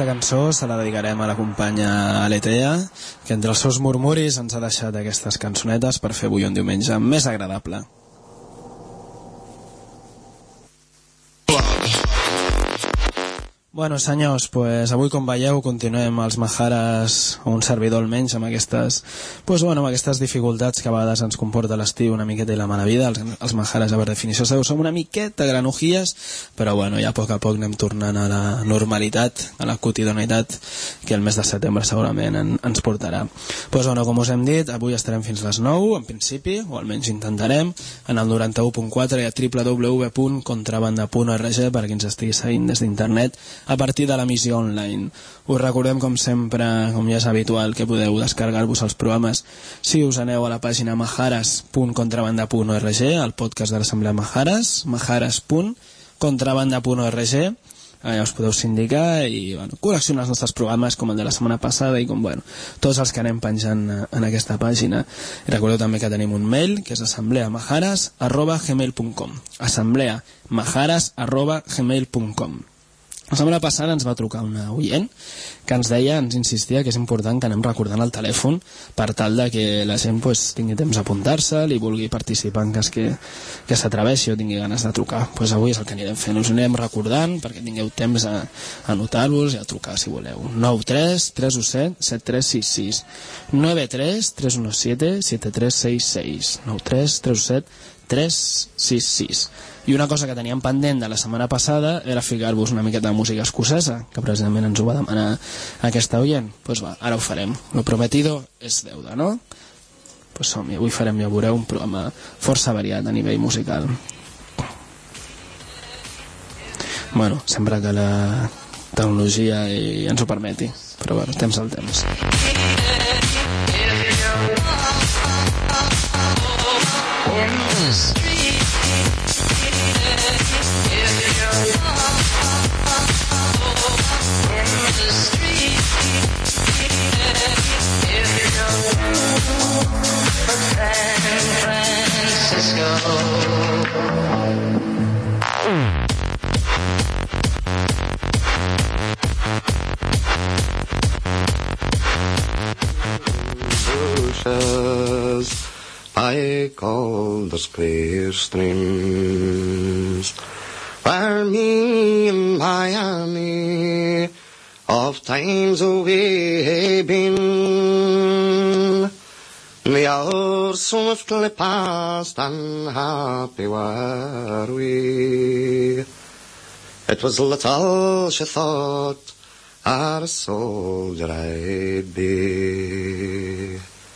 aquesta cançó se la dedicarem a la companya Aletea, que entre els seus murmuris ens ha deixat aquestes cançonetes per fer avui un diumenge més agradable. Bueno, senyors, pues avui, com veieu, continuem els Majares, o un servidor almenys, amb aquestes, amb aquestes dificultats que a vegades ens comporta l'estiu una miqueta i la mala vida. Els Majares, per definició, som una miqueta granujies, però ja a poc anem tornant a la normalitat, a la quotidianitat, que el mes de setembre segurament ens portarà. Com us hem dit, avui estarem fins les 9, en principi, o almenys intentarem, en el 91.4 i a www.contrabanda.org per a qui ens estigui seguint des d'internet a partir de l'emissió online. Us recordem, com sempre, com ja és habitual, que podeu descarregar-vos els programes si us aneu a la pàgina majares.contrabanda.org, el podcast de l'Assemblea Majares, majares.contrabanda.org. Allà us podeu sindicar i col·leccionar els nostres programes, com el de la setmana passada i com tots els que anem penjant en aquesta pàgina. I recordeu també que tenim un mail, que és assembleamajares@gmail.com, assembleamajares@gmail.com. La setmana passada ens va trucar una oient que ens insistia que és important que anem recordant el telèfon per tal de que la gent tingui temps d'apuntar-se'l i vulgui participar en cas que s'atreveixi o tingui ganes de trucar. Avui és el que anirem fent, us anirem recordant perquè tingueu temps a anotar-vos i a trucar si voleu. 93 317 7366 93 317 7366 93 317 366. I una cosa que teníem pendent de la setmana passada era ficar-vos una miqueta de música escocesa, que precisament ens ho va demanar aquesta oient. Ara ho farem. Lo prometido és deuda, no? Som-hi, avui farem, ja veureu, un programa força variat a nivell musical. Sempre que la tecnologia ens ho permeti, però temps al temps. By Calder's clear streams, where me and my Annie oft times we hae been, the hours swiftly passed and happy were we. It was little she thought our soldier I'd be.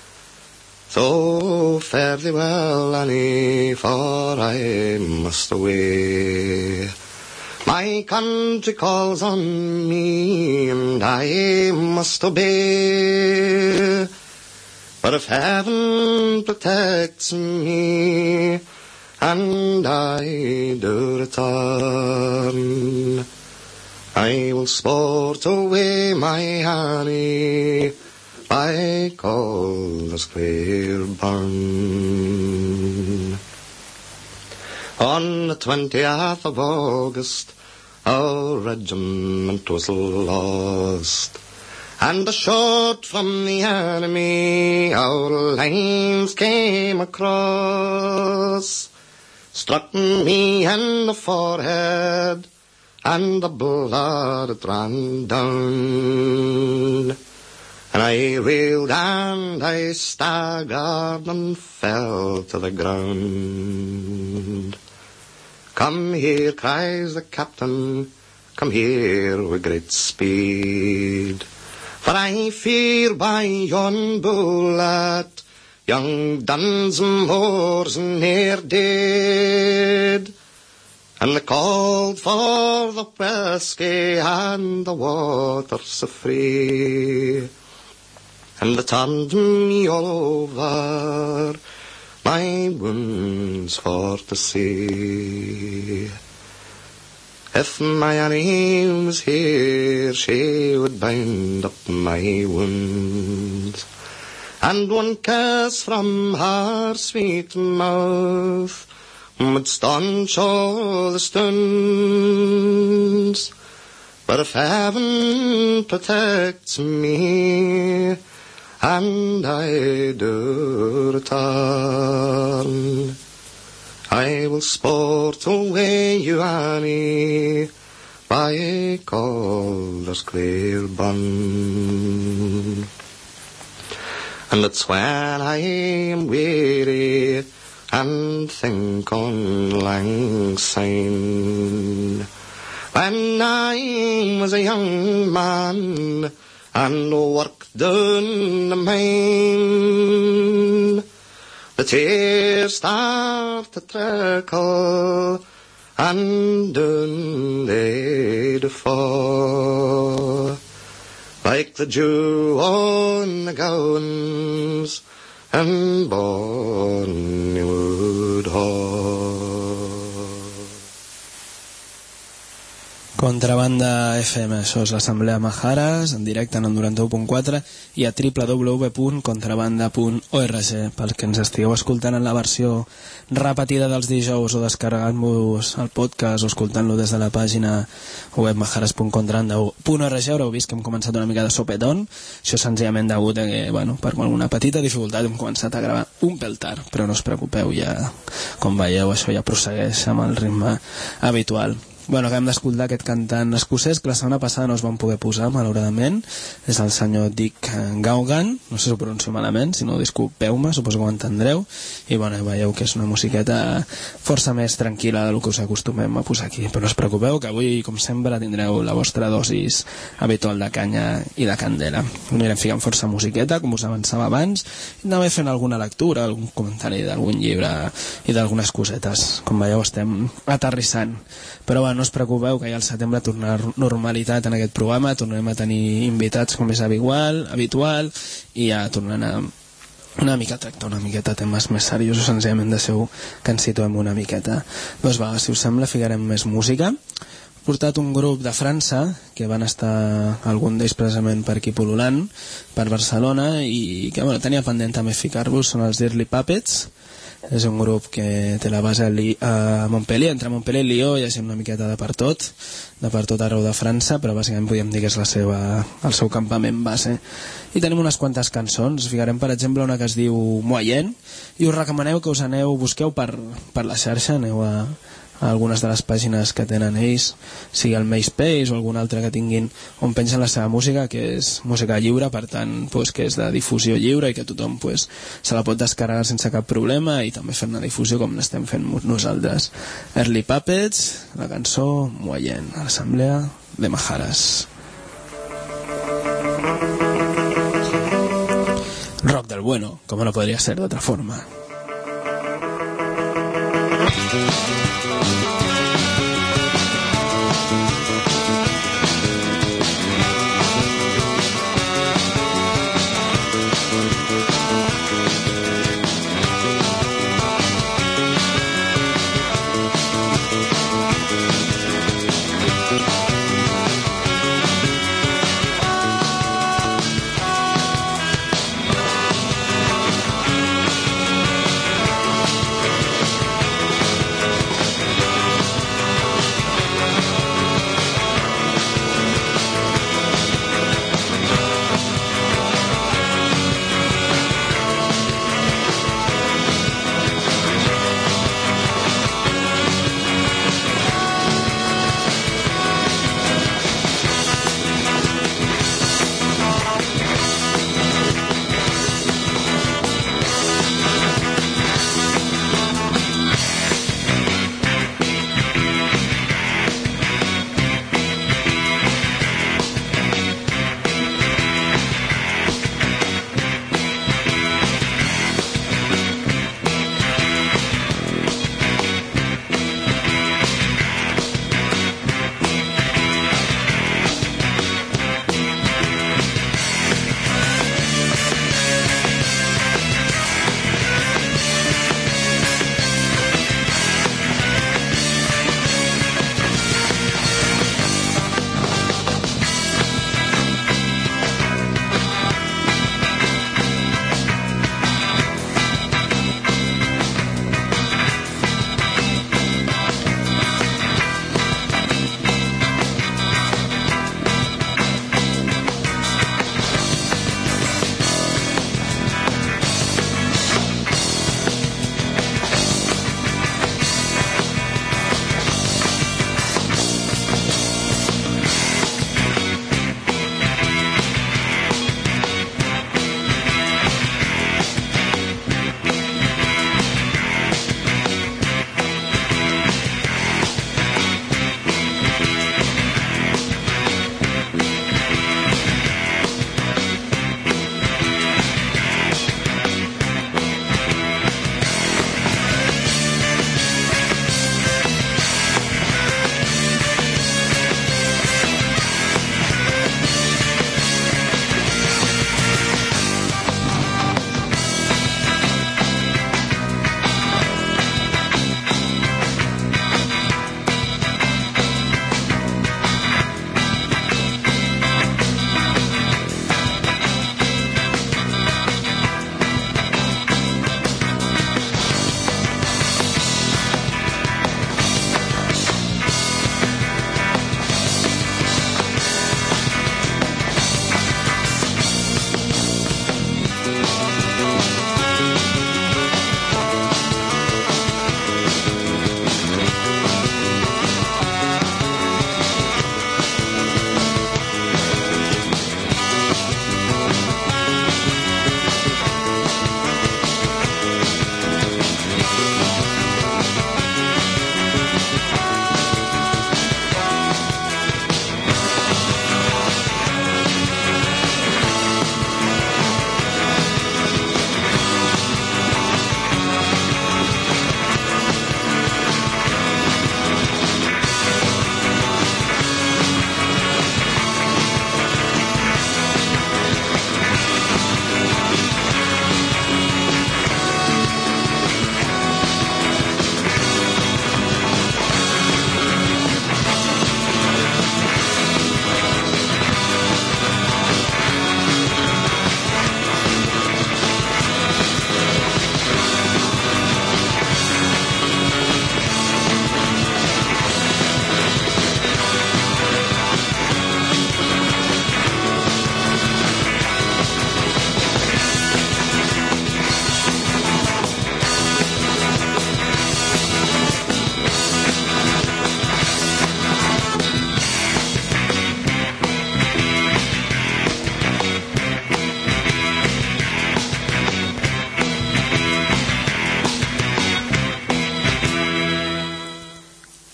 So fare thee well, Annie, for I must away. My country calls on me, and I must obey. But if heaven protects me, and I do return, I will sport away my Annie by Calder's clear burn. On the 20th of August, our regiment was lost, and a shot from the enemy our lines came across, struck me in the forehead, and the blood it ran down. And I reeled and I staggered and fell to the ground. Come here, cries the captain, come here with great speed, for I fear by yon bullet young Dunsmore's near dead. And they called for the whisky and the water so free, and they turned me all over, my wounds for to see. If my Annie was here, she would bind up my wounds, and one kiss from her sweet mouth would staunch all the stones. But if heaven protects me, and I do return, I will sport away you, Annie, by Calder's clear burn. And it's when I am weary and think on lang syne, when I was a young man and worked in the mine, the tears start to trickle and down they'd fall, like the dew on the gowns in Bonnywood Hall. Contrabanda FM, això és l'Assemblea Majares, en directe en el 91.4 i a www.contrabanda.org, pels que ens estigueu escoltant en la versió repetida dels dijous o descarregant-vos el podcast o escoltant-lo des de la pàgina web majares.contrabanda.org. Haureu vist que hem començat una mica de sopetón. Això senzillament degut a que, bueno, per alguna petita dificultat hem començat a gravar un pèl tard, però no us preocupeu, ja, com veieu, això ja prossegueix amb el ritme habitual. Bueno, acabem d'escoltar aquest cantant escocès que la setmana passada no es van poder posar, malauradament. És el senyor Dick Gaughan, no sé si ho pronuncio malament, si no disculpeu-me, suposo que ho entendreu. I bueno, veieu que és una musiqueta força més tranquil·la del que us acostumem a posar aquí. Però no us preocupeu, que avui, com sempre, tindreu la vostra dosis habitual de canya i de candela. Anirem ficant força musiqueta, com us avançava abans, i anem fent alguna lectura, algun comentari d'algun llibre i d'algunes cosetes. Com veieu, estem aterrissant. Però bueno, no us preocupeu, que ja al setembre tornarà normalitat en aquest programa, tornarem a tenir invitats com és habitual, i ja tornarem una mica a tractar una miqueta temes més seriosos, senzillament deixeu que ens situem una miqueta. Doncs va, si us sembla, ficarem més música. He portat un grup de França que van estar algun d'ells precisament per aquí pol·lulant per Barcelona i que bueno, tenia pendent també ficar-vos, són els Dirty Puppets. És un grup que té la base a Montpellier, entre Montpellier i Lió, hi ha una miqueta de per tot arreu de França, però bàsicament podríem dir que és el seu campament base. I tenim unes quantes cançons, ficarem per exemple una que es diu Moyen, i us recomaneu que us busqueu per la xarxa, aneu a algunes de les pàgines que tenen ells, sigui el MySpace o algun altre que tinguin on pengen la seva música, que és música lliure, per tant pues, que és de difusió lliure i que tothom pues, se la pot descarregar sense cap problema i també fer una difusió com n'estem fent nosaltres. Early Puppets, la cançó Moyen, a l'Assemblea de Majares. Rock del bueno, como no podría ser de otra forma.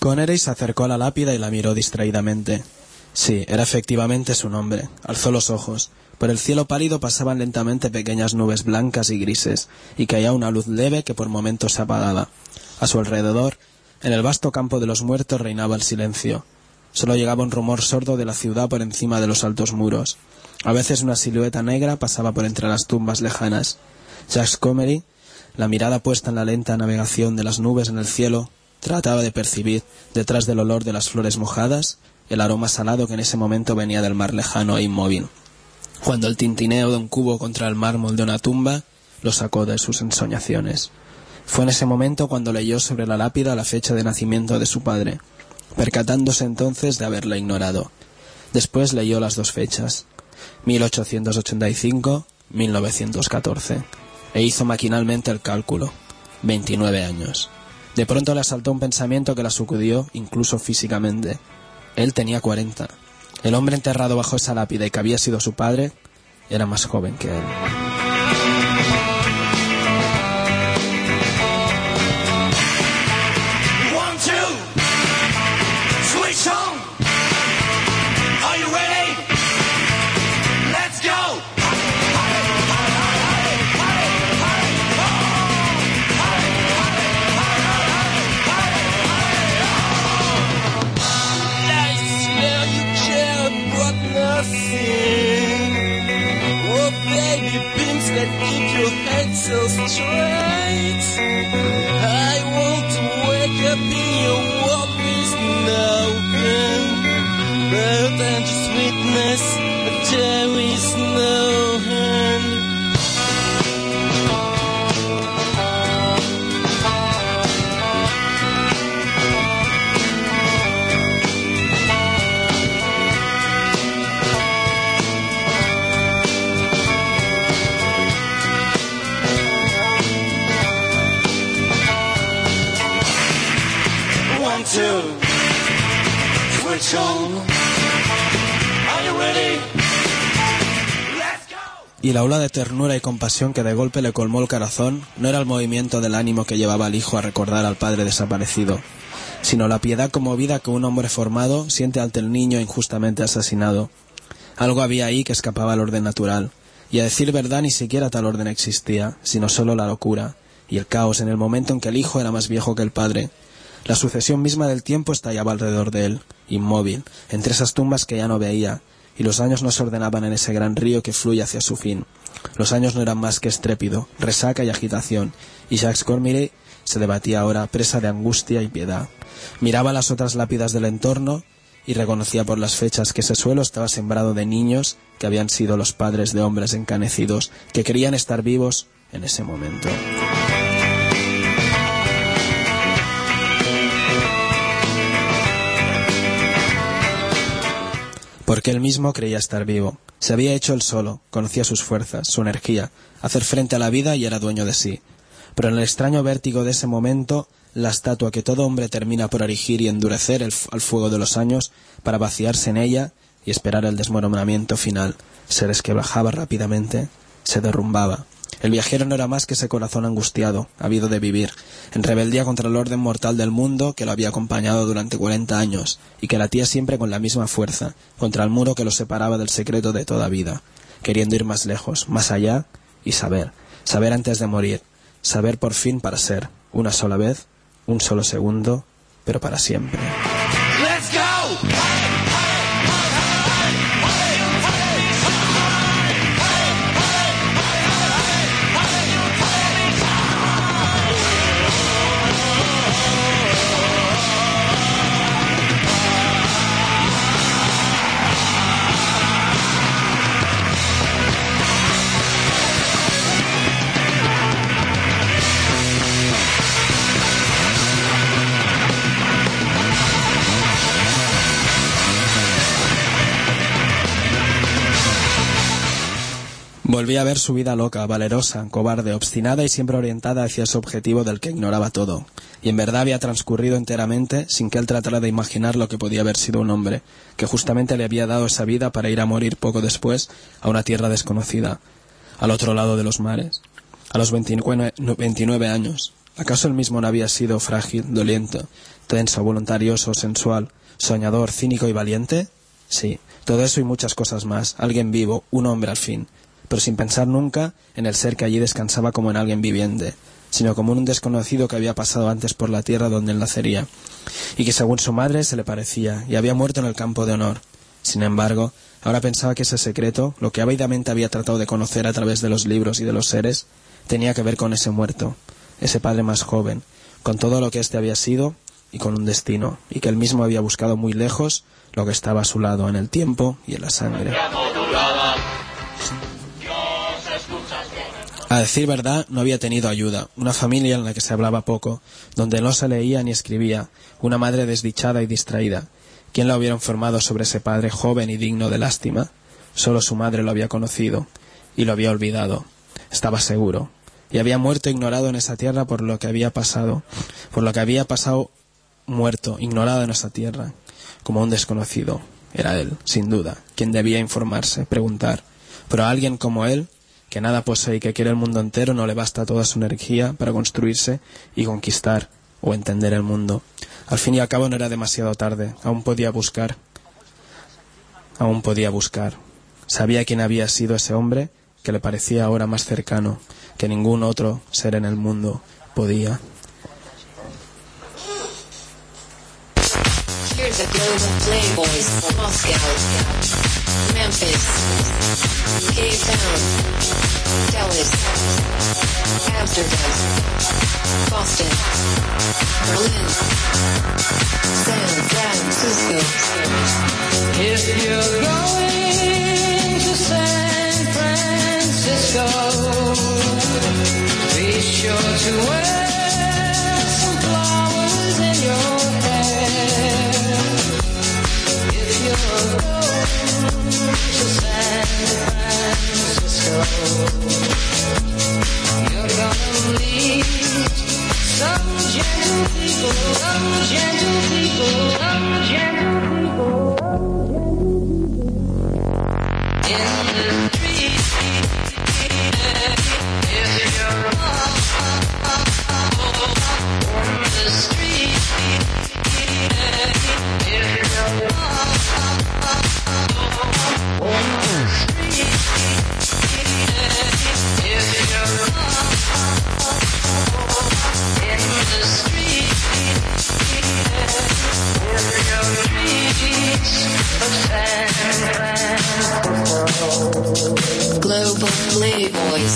Connery se acercó a la lápida y la miró distraídamente. Sí, era efectivamente su nombre. Alzó los ojos. Por el cielo pálido pasaban lentamente pequeñas nubes blancas y grises, y caía una luz leve que por momentos se apagaba. A su alrededor, en el vasto campo de los muertos, reinaba el silencio. Solo llegaba un rumor sordo de la ciudad por encima de los altos muros. A veces una silueta negra pasaba por entre las tumbas lejanas. Jacques Connery, la mirada puesta en la lenta navegación de las nubes en el cielo, trataba de percibir, detrás del olor de las flores mojadas, el aroma salado que en ese momento venía del mar lejano e inmóvil. Cuando el tintineo de un cubo contra el mármol de una tumba lo sacó de sus ensoñaciones. Fue en ese momento cuando leyó sobre la lápida la fecha de nacimiento de su padre, percatándose entonces de haberla ignorado. Después leyó las dos fechas, 1885-1914, e hizo maquinalmente el cálculo, 29 años. De pronto le asaltó un pensamiento que la sacudió incluso físicamente. Él tenía 40. El hombre enterrado bajo esa lápida y que había sido su padre era más joven que él. So straight, I want to wake up in your warm open, but I just witness that there is no hand. 1, 2, switch on. Are you ready? Let's go. Y la ola de ternura y compasión que de golpe le colmó el corazón no era el movimiento del ánimo que llevaba al hijo a recordar al padre desaparecido, sino la piedad conmovida que un hombre formado siente ante el niño injustamente asesinado. Algo había ahí que escapaba al orden natural, y a decir verdad ni siquiera tal orden existía, sino solo la locura y el caos en el momento en que el hijo era más viejo que el padre. La sucesión misma del tiempo estallaba alrededor de él, inmóvil, entre esas tumbas que ya no veía, y los años no se ordenaban en ese gran río que fluye hacia su fin. Los años no eran más que estrépito, resaca y agitación, y Jacques Connery se debatía ahora presa de angustia y piedad. Miraba las otras lápidas del entorno y reconocía por las fechas que ese suelo estaba sembrado de niños que habían sido los padres de hombres encanecidos, que querían estar vivos en ese momento. Porque él mismo creía estar vivo. Se había hecho él solo, conocía sus fuerzas, su energía, hacer frente a la vida y era dueño de sí. Pero en el extraño vértigo de ese momento, la estatua que todo hombre termina por erigir y endurecer al fuego de los años para vaciarse en ella y esperar el desmoronamiento final, se resquebrajaba rápidamente, se derrumbaba. El viajero no era más que ese corazón angustiado, ávido de vivir, en rebeldía contra el orden mortal del mundo que lo había acompañado durante 40 años y que latía siempre con la misma fuerza, contra el muro que lo separaba del secreto de toda vida, queriendo ir más lejos, más allá y saber antes de morir, saber por fin para ser, una sola vez, un solo segundo, pero para siempre. Let's go. Volvía a ver su vida loca, valerosa, cobarde, obstinada y siempre orientada hacia ese objetivo del que ignoraba todo. Y en verdad había transcurrido enteramente sin que él tratara de imaginar lo que podía haber sido un hombre, que justamente le había dado esa vida para ir a morir poco después a una tierra desconocida, al otro lado de los mares. A los 29 años, ¿Acaso él mismo no había sido frágil, doliente, tenso, voluntarioso, sensual, soñador, cínico y valiente? Sí, todo eso y muchas cosas más. Alguien vivo, un hombre al fin, pero sin pensar nunca en el ser que allí descansaba como en alguien viviente, sino como en un desconocido que había pasado antes por la tierra donde él nacería, y que según su madre se le parecía, y había muerto en el campo de honor. Sin embargo, ahora pensaba que ese secreto, lo que ávidamente había tratado de conocer a través de los libros y de los seres, tenía que ver con ese muerto, ese padre más joven, con todo lo que éste había sido y con un destino, y que él mismo había buscado muy lejos lo que estaba a su lado en el tiempo y en la sangre. A decir verdad, no había tenido ayuda, una familia en la que se hablaba poco, donde no se leía ni escribía, una madre desdichada y distraída. ¿Quién la hubiera informado sobre ese padre joven y digno de lástima? Solo su madre lo había conocido, y lo había olvidado. Estaba seguro. Y había muerto ignorado en esa tierra por lo que había pasado muerto, ignorado en esa tierra, como un desconocido. Era él, sin duda, quien debía informarse, preguntar. Pero a alguien como él, que nada posee y que quiere el mundo entero, no le basta toda su energía para construirse y conquistar o entender el mundo. Al fin y al cabo no era demasiado tarde, aún podía buscar. Sabía quién había sido ese hombre que le parecía ahora más cercano que ningún otro ser en el mundo podía. Here's a global playboys from Moscow, Memphis, Cape Town, Dallas, Amsterdam, Boston, Berlin, San Francisco. If you're going to San Francisco, be sure to wear some flowers in your hair. If you're going to San Francisco, you're gonna meet some gentle people, some gentle people, some gentle people, in the street. If you're on the street, if you're Global Playboys.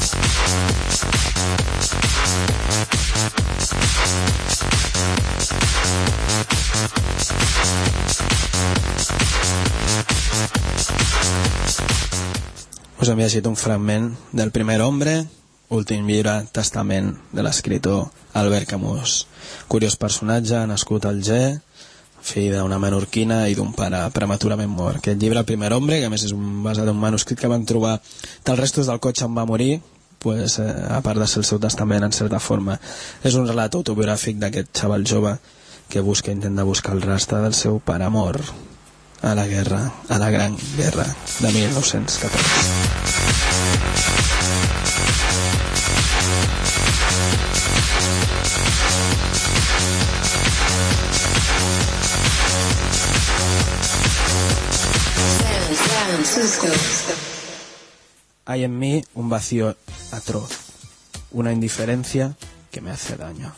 Us hem llegit un fragment del Primer hombre, últim llibre, testament de l'escriptor Albert Camus. Curiós personatge, nascut al Alger, fill d'una menorquina i d'un pare prematurament mort. Aquest llibre, El Primer hombre, que a més és basat en un manuscrit que van trobar dels restos del cotxe on va morir, pues, a part de ser el seu testament en certa forma, és un relat autobiogràfic d'aquest xaval jove que intenta buscar el rastre del seu pare mort a la guerra, a la Gran Guerra de 1914. Hay en mí un vacío atroz, una indiferencia que me hace daño.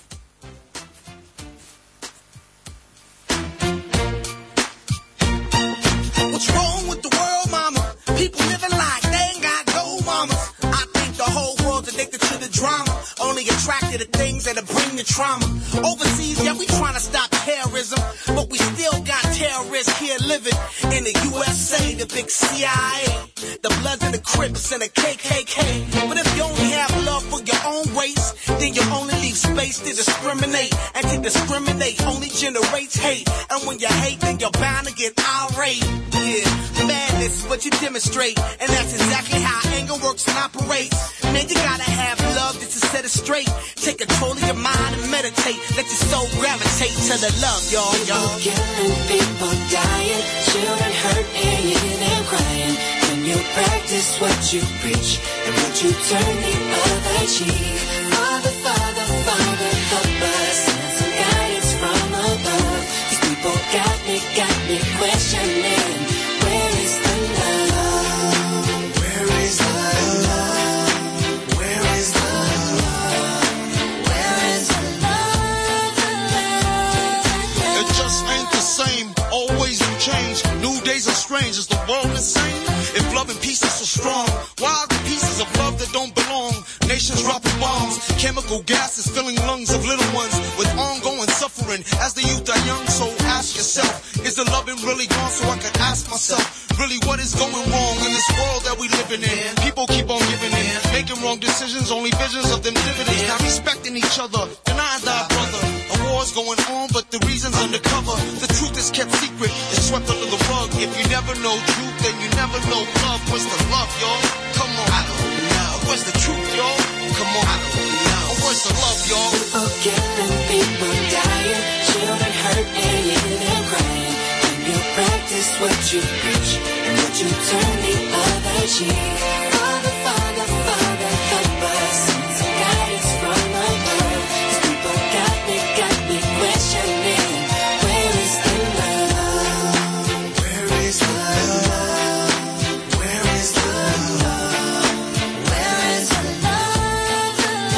What's wrong with the world, mama? People living like they ain't got gold, mama. I think the whole world's addicted to the drama, only attracted to things that'll bring the trauma. Overseas, yeah, we trying to stop terrorism, but we still got terrorists here living in the USA, the big CIA, the Bloods and the Crips and the KKK. But if you only have love for your own race, then you only leave space to discriminate, and to discriminate only generates hate. And when you hate, then you're bound to get irate. Yeah, madness, but you demonstrate, and that's exactly how anger works and operates. Man, you gotta have love just to set it straight. Take control of your mind and meditate. Let your soul gravitate to the love, y'all. People killing, people dying, children hurt and you hear them crying. When you practice what you preach, and would you turn the other cheek? Father, Father, Father. got me questioning. Where is the love? Where is the love? Where is the love? Where is the love? It just ain't the same. Always new change. New days are strange. Is the world insane? If love and peace is so strong, why are the pieces of love that don't belong? Nations dropping bombs, chemical gases filling lungs of little ones with ongoing suffering. As the youth are young, so ask yourself, is the loving really gone? So I can ask myself, really what is going wrong in this world that we living in? People keep on giving in, making wrong decisions, only visions of them dividends. Not respecting each other, denying thy brother. A war's going on, but the reason's undercover. The truth is kept secret, it's swept under the rug. If you never know truth, then you never know love. Where's the love, y'all? Come on, I don't know. Where's the truth, y'all? Come on, I don't know. Where's the love, y'all? People killing, people dying, children hurt and you hear them crying. When you practice what you preach and what you turn the other cheek. Father, Father, Father, help us. Send some guidance from above. These people got me questioning. Where is the love? Where is the love? Where is the love? Where is the love?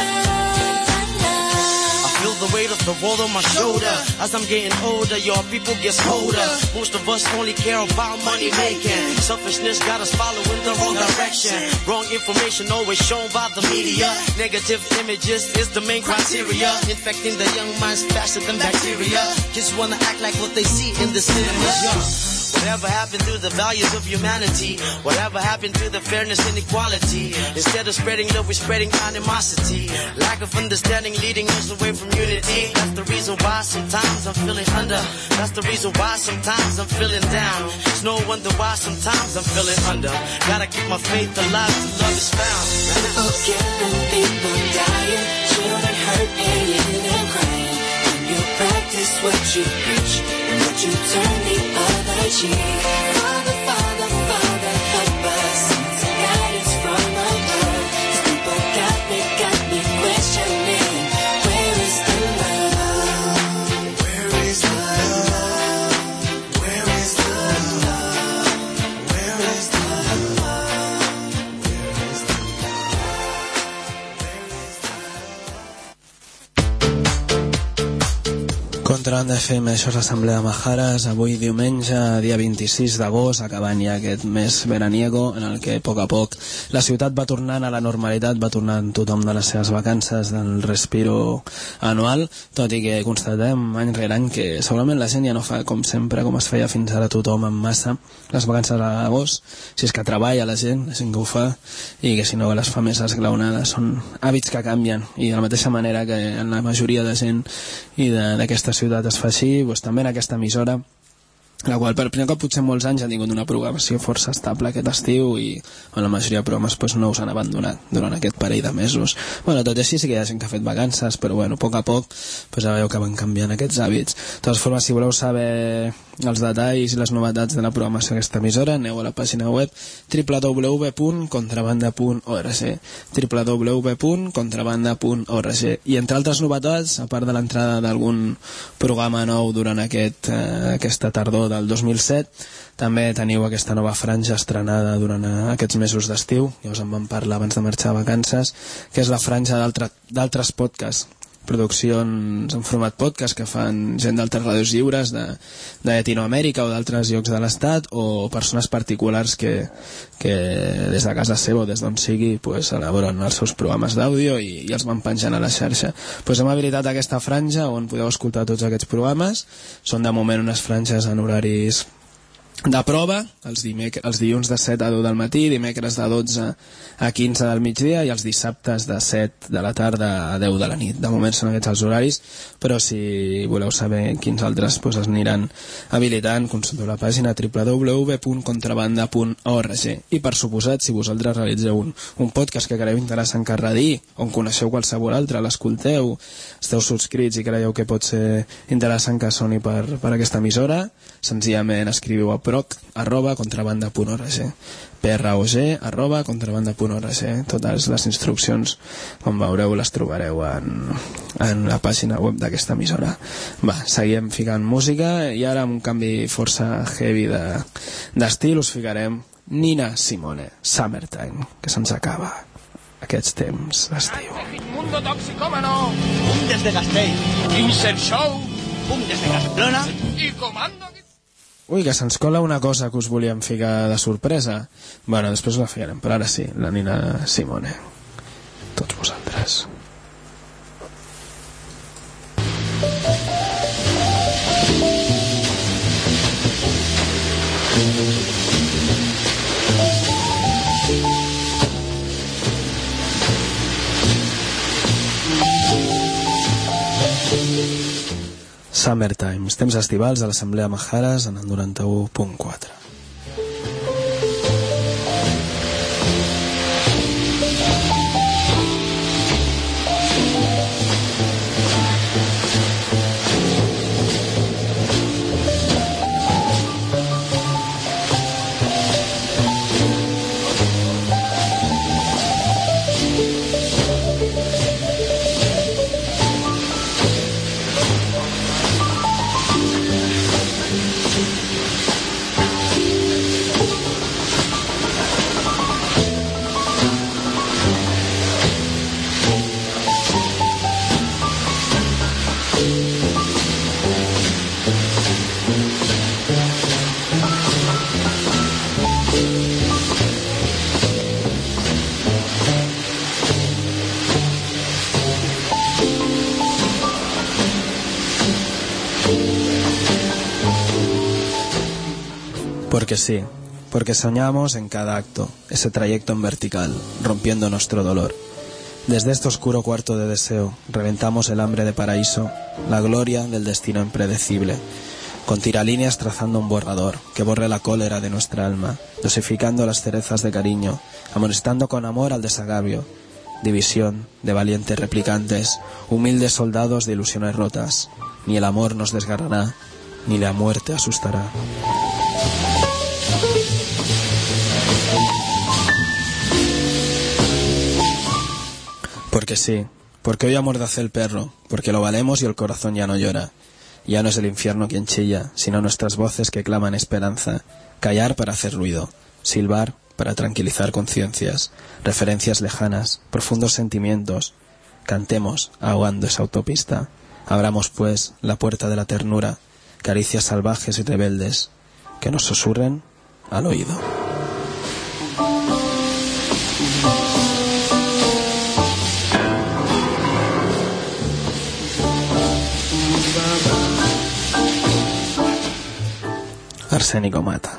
I feel the weight of the world on my shoulder. As I'm getting older, y'all people get older. Most of us only care about money making. Selfishness got us following the wrong direction. Wrong information always shown by the media. Negative images is the main criteria. Infecting the young minds faster than bacteria. Kids wanna act like what they see in the cinemas, yeah. Whatever happened to the values of humanity? Whatever happened to the fairness and equality? Instead of spreading love, we're spreading animosity. Lack of understanding leading us away from unity. That's the reason why sometimes I'm feeling under. That's the reason why sometimes I'm feeling down. It's no wonder why sometimes I'm feeling under. Gotta keep my faith alive till love is found. People killing, people dying, children hurt and you hear them crying. When you practice what you preach and what you turn the other cheek. Father, Father, Father, help us. Send some guidance from above. These people got me questioning. Where is the love? Where is the love? Where is the love? Where is the love? Where is the Contrabanda FM, això és l'Assemblea de Majares. Avui diumenge, dia 26 d'agost, acabant ja aquest mes veraniego, en el que a poc la ciutat va tornant a la normalitat, va tornant tothom de les seves vacances, del respiro anual, tot i que constatem any rere any que segurament la gent ja no fa com sempre, com es feia fins ara tothom en massa, les vacances a l'agost, si és que treballa la gent que ho fa, i que si no les fa més esglaonades. Són hàbits que canvien, i de la mateixa manera que en la majoria de gent i d'aquesta ciutat es fa així, doncs també en aquesta emissora, la qual per primer cop potser molts anys ha tingut una programació força estable aquest estiu, i la majoria de programes doncs, no us han abandonat durant aquest parell de mesos. Bueno, tot i així sí que hi ha gent que ha fet vacances, però bueno, a poc doncs ja veieu que van canviant aquests hàbits. De totes formes, si voleu saber els detalls i les novetats de la programació d'aquesta emissora, aneu a la pàgina web www.contrabanda.org www.contrabanda.org, i entre altres novetats, a part de l'entrada d'algun programa nou durant aquesta tardor del 2007, també teniu aquesta nova franja estrenada durant aquests mesos d'estiu, ja us en vam parlar abans de marxar a vacances, que és la franja d'altres podcasts, produccions en format podcast que fan gent d'altres ràdios lliures de Llatinoamèrica o d'altres llocs de l'estat, o persones particulars que des de casa seva o des d'on sigui elaboren els seus programes d'àudio i els van penjant a la xarxa. Hem habilitat aquesta franja on podeu escoltar tots aquests programes. Són de moment unes franges en horaris de prova, els dilluns de 7 a 10 del matí, dimecres de 12 a 15 del migdia, i els dissabtes de 7 de la tarda a 10 de la nit. De moment són aquests els horaris, però si voleu saber quins altres es aniran habilitant, consulteu la pàgina www.contrabanda.org. I per suposat, si vosaltres realitzeu un podcast que creieu interessant que redir, o en coneixeu qualsevol altre, l'escolteu, esteu subscrits i creieu que pot ser interessant que soni per aquesta emissora, senzillament escriviu a prog@contrabanda.org, prog@contrabanda.org. Totes les instruccions, com veureu, les trobareu en la pàgina web d'aquesta emissora. Va, seguim ficant música i ara amb un canvi força heavy d'estil us ficarem Nina Simone, Summertime, que se'ns acaba aquests temps d'estiu. Mundo toxicómano. Un desde Gasteiz. Insert Show. Un desde Pamplona. Y comando. Ui, que se'ns cola una cosa que us volíem ficar de sorpresa. Bueno, després la ficarem, però ara sí, la Nina Simone. Tots vosaltres. Summertime, temps estivals a l'Assemblea Majares en el 91.4. Porque sí, porque soñamos en cada acto, ese trayecto en vertical, rompiendo nuestro dolor. Desde este oscuro cuarto de deseo, reventamos el hambre de paraíso, la gloria del destino impredecible, con tiralíneas trazando un borrador que borre la cólera de nuestra alma, dosificando las cerezas de cariño, amonestando con amor al desagravio, división de valientes replicantes, humildes soldados de ilusiones rotas. Ni el amor nos desgarrará, ni la muerte asustará. Porque sí, porque hoy amordacé el perro, porque lo valemos y el corazón ya no llora. Ya no es el infierno quien chilla, sino nuestras voces que claman esperanza. Callar para hacer ruido, silbar para tranquilizar conciencias, referencias lejanas, profundos sentimientos. Cantemos ahogando esa autopista. Abramos pues la puerta de la ternura, caricias salvajes y rebeldes que nos susurren al oído. Arsénico mata.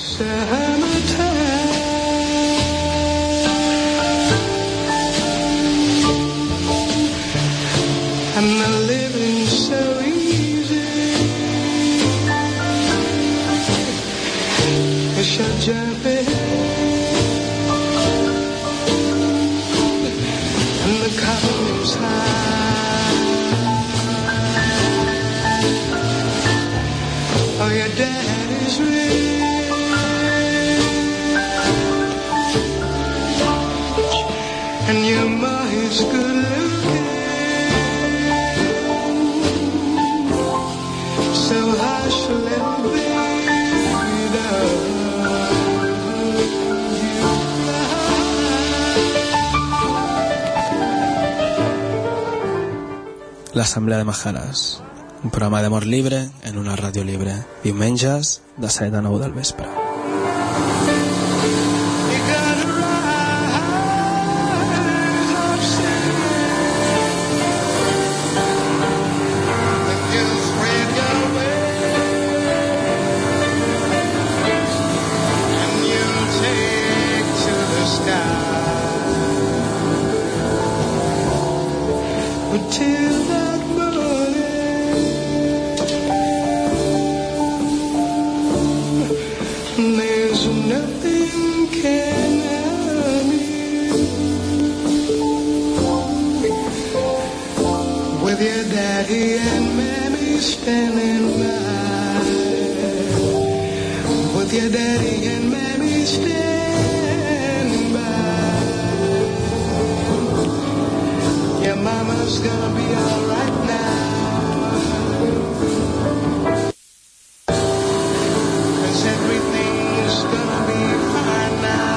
Oh, your daddy's real, and your mom's good looking. So hush, little baby, La Asamblea de Majares, un programa d'amor libre en una ràdio libre, diumenges de 7 a 9 del vespre. everything's gonna be alright now. 'Cause everything's gonna be fine now.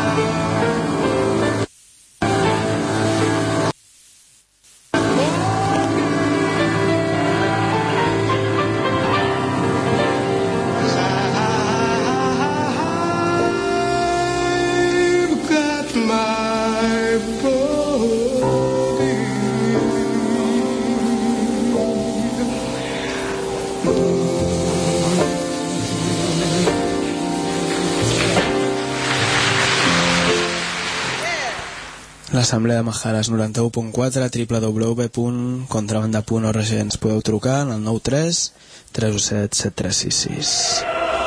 L'Assemblea de Majares 91.4 www.contrabanda.org. Ens podeu trucar al 93 317 7366.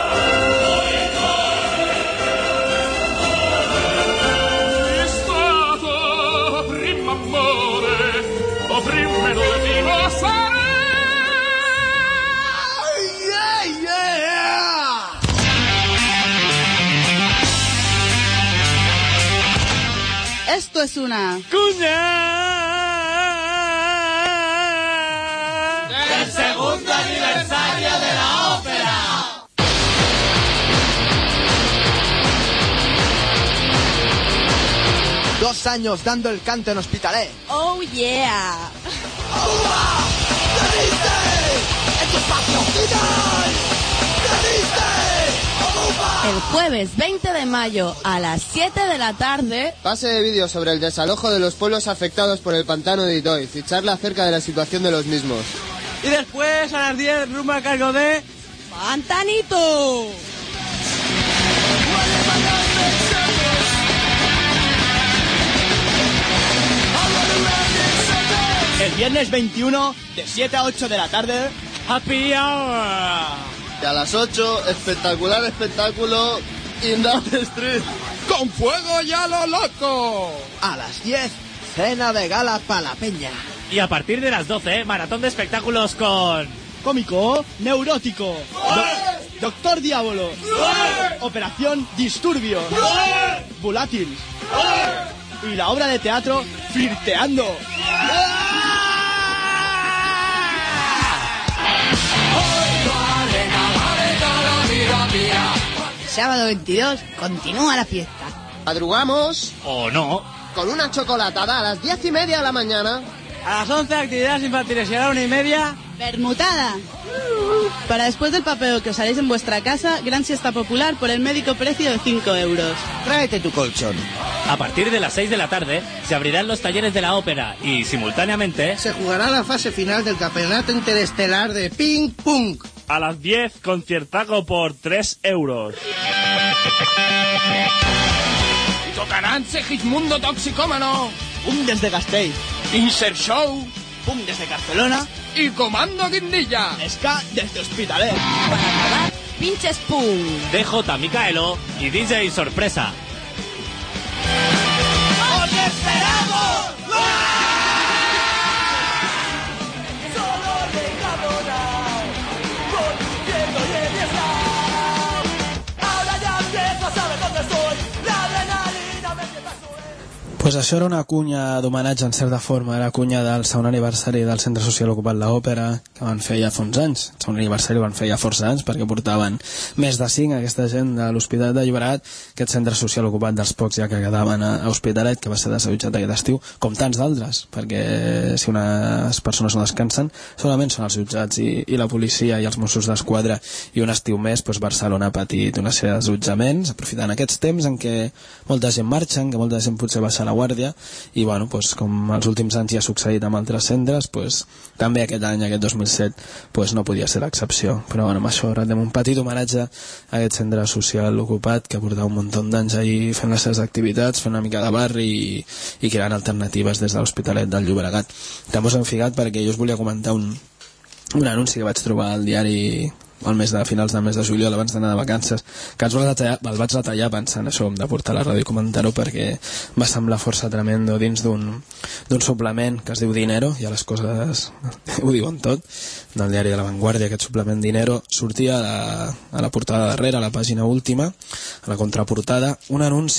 Esto es una ¡cuña! ¡Del segundo aniversario de la ópera! Dos años dando el canto en Hospitalet. Oh yeah. El jueves 20 de mayo a las 7 de la tarde. Pase de vídeo sobre el desalojo de los pueblos afectados por el pantano de Itoiz y charla acerca de la situación de los mismos. Y después a las 10 rumbo a cargo de ¡Pantanito! el viernes 21 de 7 a 8 de la tarde. Happy Hour. Y a las 8, espectacular espectáculo in that street. ¡Con fuego ya lo loco! A las 10, cena de gala para la peña. Y a partir de las 12, maratón de espectáculos con... Cómico, neurótico, Doctor Diablo, Operación Disturbio, Volátil y la obra de teatro Flirteando. Sábado 22, continúa la fiesta. Madrugamos. ¿O no? Con una chocolatada a las 10:30 de la mañana. A las 11, actividades infantiles y a la 1:30... Bermutada. Para después del papeo que os haréis en vuestra casa, gran siesta popular por el médico precio de 5 euros. Tráete tu colchón. A partir de las 6 de la tarde se abrirán los talleres de la ópera y, simultáneamente... se jugará la fase final del campeonato interestelar de Ping Pong. A las 10, conciertaco por 3 euros. Y tocarán Segismundo Toxicómano, Pum desde Gasteiz, Insert Show, Pum desde Barcelona y Comando Guindilla. Ska desde Hospitalet. Para acabar, pinches Pum. DJ Micaelo y DJ Sorpresa. ¡Os esperamos! Pues això era una cunya d'homenatge en certa forma, era cunya del segon aniversari del Centre Social Ocupat l'Òpera, que van fer ja fa uns anys. El segon aniversari van fer ja força anys, perquè portaven més de 5 aquesta gent de l'Hospitalet de Llobregat, aquest Centre Social Ocupat dels pocs ja que quedaven a Hospitalet, que va ser desallotjat aquest estiu, com tants d'altres, perquè si unes persones no descansen, solament són els jutjats i la policia i els Mossos d'Esquadra, i un estiu més, doncs Barcelona ha patit una sèrie d'assetjaments, aprofitant aquests temps en què molta gent marxa, en què molta gent potser baixa la guàrdia, i bueno, pues, com els últims anys ja ha succeït amb altres centres, pues, també aquest any, aquest 2007, pues, no podia ser l'excepció. Però bueno, amb això rendem un petit homenatge a aquest centre social ocupat que portava un munt d'anys ahir fent les seves activitats, fent una mica de barri i creant alternatives des de l'Hospitalet del Llobregat. També us hem ficat perquè jo us volia comentar un anunci que vaig trobar al diari al mes de finals del mes de juliol, abans d'anar de vacances, que el vaig retallar pensant això, hem de portar a la ràdio i comentar-ho perquè va semblar força tremendo dins d'un suplement que es diu Dinero, i a les coses ho diuen tot, del diari de La Vanguardia. Aquest suplement Dinero sortia a la portada darrere, a la pàgina última, a la contraportada, un anunci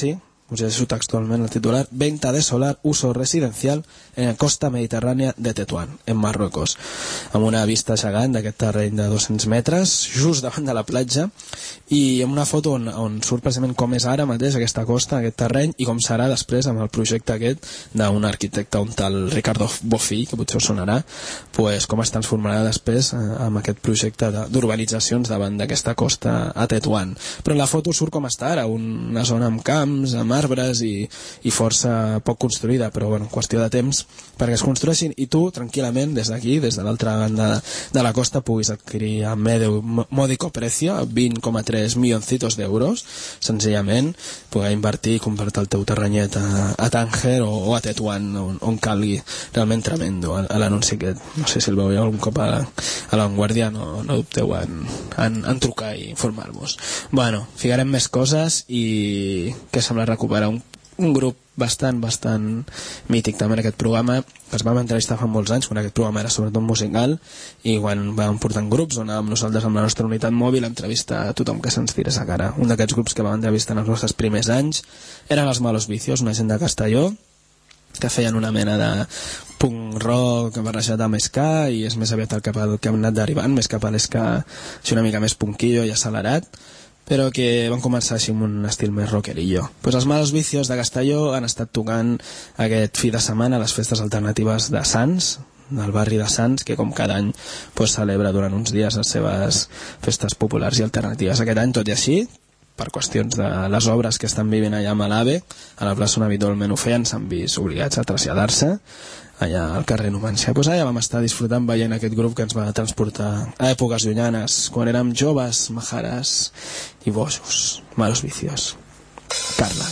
us llegeixo textualment el titular: venta de solar uso residencial en la costa mediterrània de Tetuán, en Marruecos, amb una vista gegant d'aquest terreny de 200 metres just davant de la platja, i amb una foto on surt precisament com és ara mateix aquesta costa, aquest terreny, i com serà després amb el projecte aquest d'un arquitecte, un tal Ricardo Bofill, que potser us sonarà, pues, com es transformarà després amb aquest projecte d'urbanitzacions davant d'aquesta costa a Tetuán. Però en la foto surt com està ara, una zona amb camps, amb arbres i força poc construïda, però bueno, qüestió de temps perquè es construeixin i tu tranquil·lament des d'aquí, des de l'altra banda de la costa, puguis adquirir a módico precio, 20,3 milloncitos d'euros, senzillament poder invertir i comprar-te el teu terrenyet a Tànger o a Tetuán, on calgui. Realment tremendo l'anunci aquest. No sé si el veieu algun cop a La Vanguardia, no dubteu en trucar i informar-vos. Bueno, ficarem més coses i que sembla recuperar un grup bastant mític també en aquest programa, que es vam entrevistar fa molts anys, quan aquest programa era sobretot musical, i quan vam portar grups on anàvem nosaltres amb la nostra unitat mòbil a entrevistar a tothom que se'ns tirés a cara. Un d'aquests grups que vam entrevistar en els nostres primers anys eren els Malos Vicios, una gent de Castelló que feien una mena de punk rock barrejat amb ska, i és més aviat el que hem anat derivant, més cap a l'esca una mica més punquillo i accelerat, però que van començar així amb un estil més rockerillo. Pues els Malos Vicios de Castelló han estat tocant aquest fi de setmana a les festes alternatives de Sants, del barri de Sants, que com cada any pues, celebra durant uns dies les seves festes populars i alternatives. Aquest any, tot i així, per qüestions de les obres que estan vivint allà a Malave, a la plaça on habitualment ho feien, s'han vist obligats a traslladar-se allà al carrer Numància. Pues allà vam estar disfrutant veient aquest grup que ens va transportar a èpoques llunyanes, quan érem joves, majares i bojos. Malos Vicios. Carla.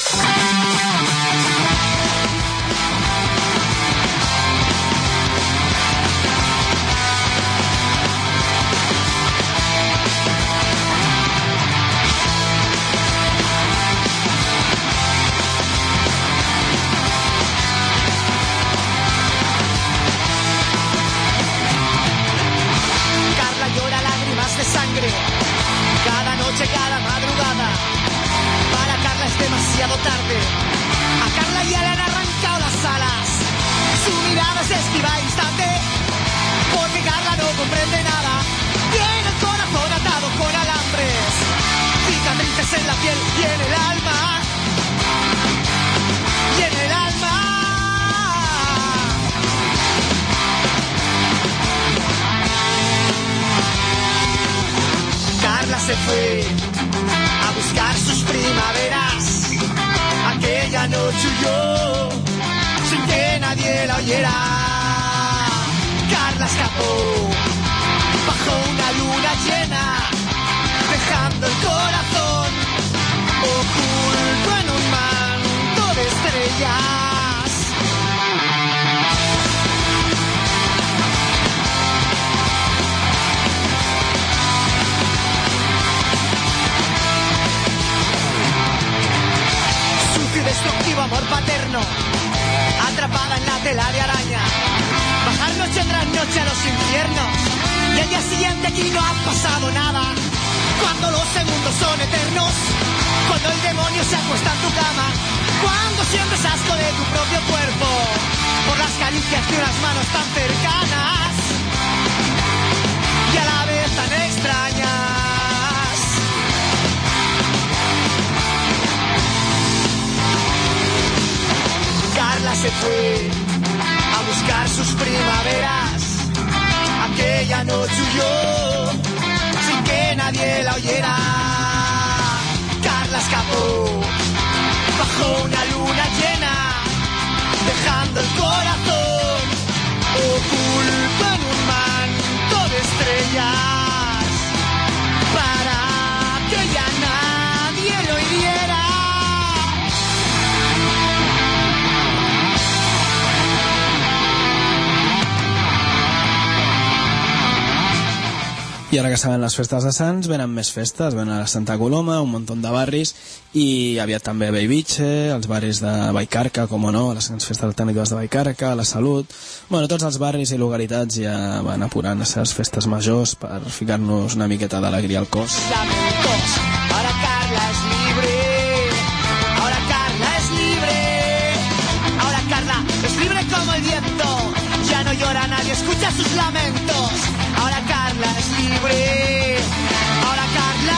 Cada noche, cada madrugada, para Carla es demasiado tarde. A Carla ya le han arrancado las alas. Su mirada se esquiva instante, porque Carla no comprende nada. Tiene el corazón atado con alambres, cicatrices en la piel y en el alma. Y en el alma. Carla se fue a buscar sus primaveras. Aquella noche huyó sin que nadie la oyera. Carla escapó bajo una luna llena, dejando el corazón oculto en un manto de estrellas. Destructivo amor paterno, atrapada en la tela de araña, bajar noche tras noche a los infiernos, y al día siguiente aquí no ha pasado nada. Cuando los segundos son eternos, cuando el demonio se acuesta en tu cama, cuando sientes asco de tu propio cuerpo, por las caricias de unas manos tan cercanas y a la vez tan extrañas. Carla se fue a buscar sus primaveras. Aquella noche huyó sin que nadie la oyera. Carla escapó bajo una luna llena, dejando el corazón oculto en un manto de estrellas, para que ya nadie lo hiriera. I ara que saben les festes de Sants, venen més festes, venen a la Santa Coloma, un munt de barris, i aviat també a Bellvitge, els barris de Vallcarca, com o no, les festes alternatives de Vallcarca, la Salut. Bueno, tots els barris i localitats ja van apurant les seves festes majors per ficar-nos una miqueta d'alegria al cos. Ahora Carla es libre, ahora Carla el viento. Ya no llora nadie, escucha sus lamentos. Ahora Carla es libre. Ahora Carla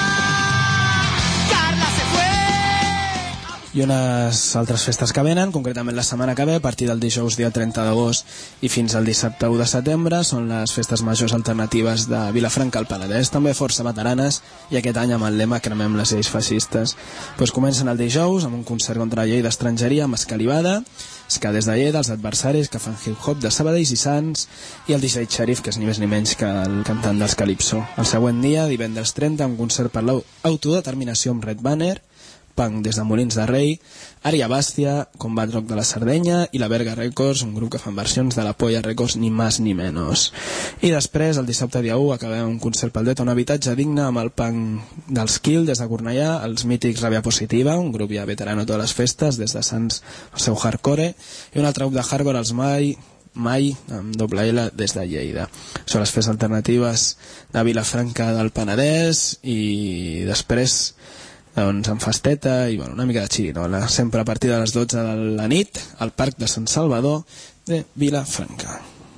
se fue. I unes altres festes que venen, concretament la setmana que ve, a partir del dijous dia 30 d'agost i fins al dissabte 1 de setembre, són les festes majors alternatives de Vilafranca al Penedès, també força veteranes, i aquest any amb el lema Cremem les lleis feixistes. Comencen el dijous amb un concert contra la llei d'estrangeria amb Escalivada, ska des de Lleida, els adversaris que fan hip-hop de Sabadell i Sants, i el DJ Xerif, que és ni més ni menys que el cantant dels Calypso. El següent dia, divendres 30, un concert per l'autodeterminació amb Red Banner, punk des de Molins de Rei, Ària Bàstia, Combat Rock de la Sardenya i la Berga Records, un grup que fan versions de la Polla Records ni más ni menos. I després, el dissabte dia 1, acabem un concert pel Det a un habitatge digne amb el punk dels Kill des de Cornellà, els mítics Ràbia Positiva, un grup ja veterano a totes les festes, des de Sants el seu hardcore, i un altre grup de hardcore, els Mai, amb doble L, des de Lleida. Són les festes alternatives de Vilafranca del Penedès, i després doncs amb festeta i una mica de xirinola, sempre a partir de les 12 de la nit al Parc de Sant Salvador de Vilafranca.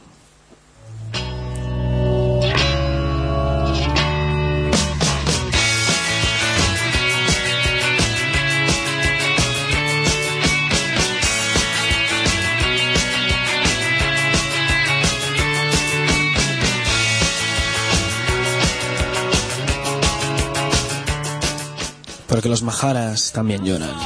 Porque los majaras también lloran.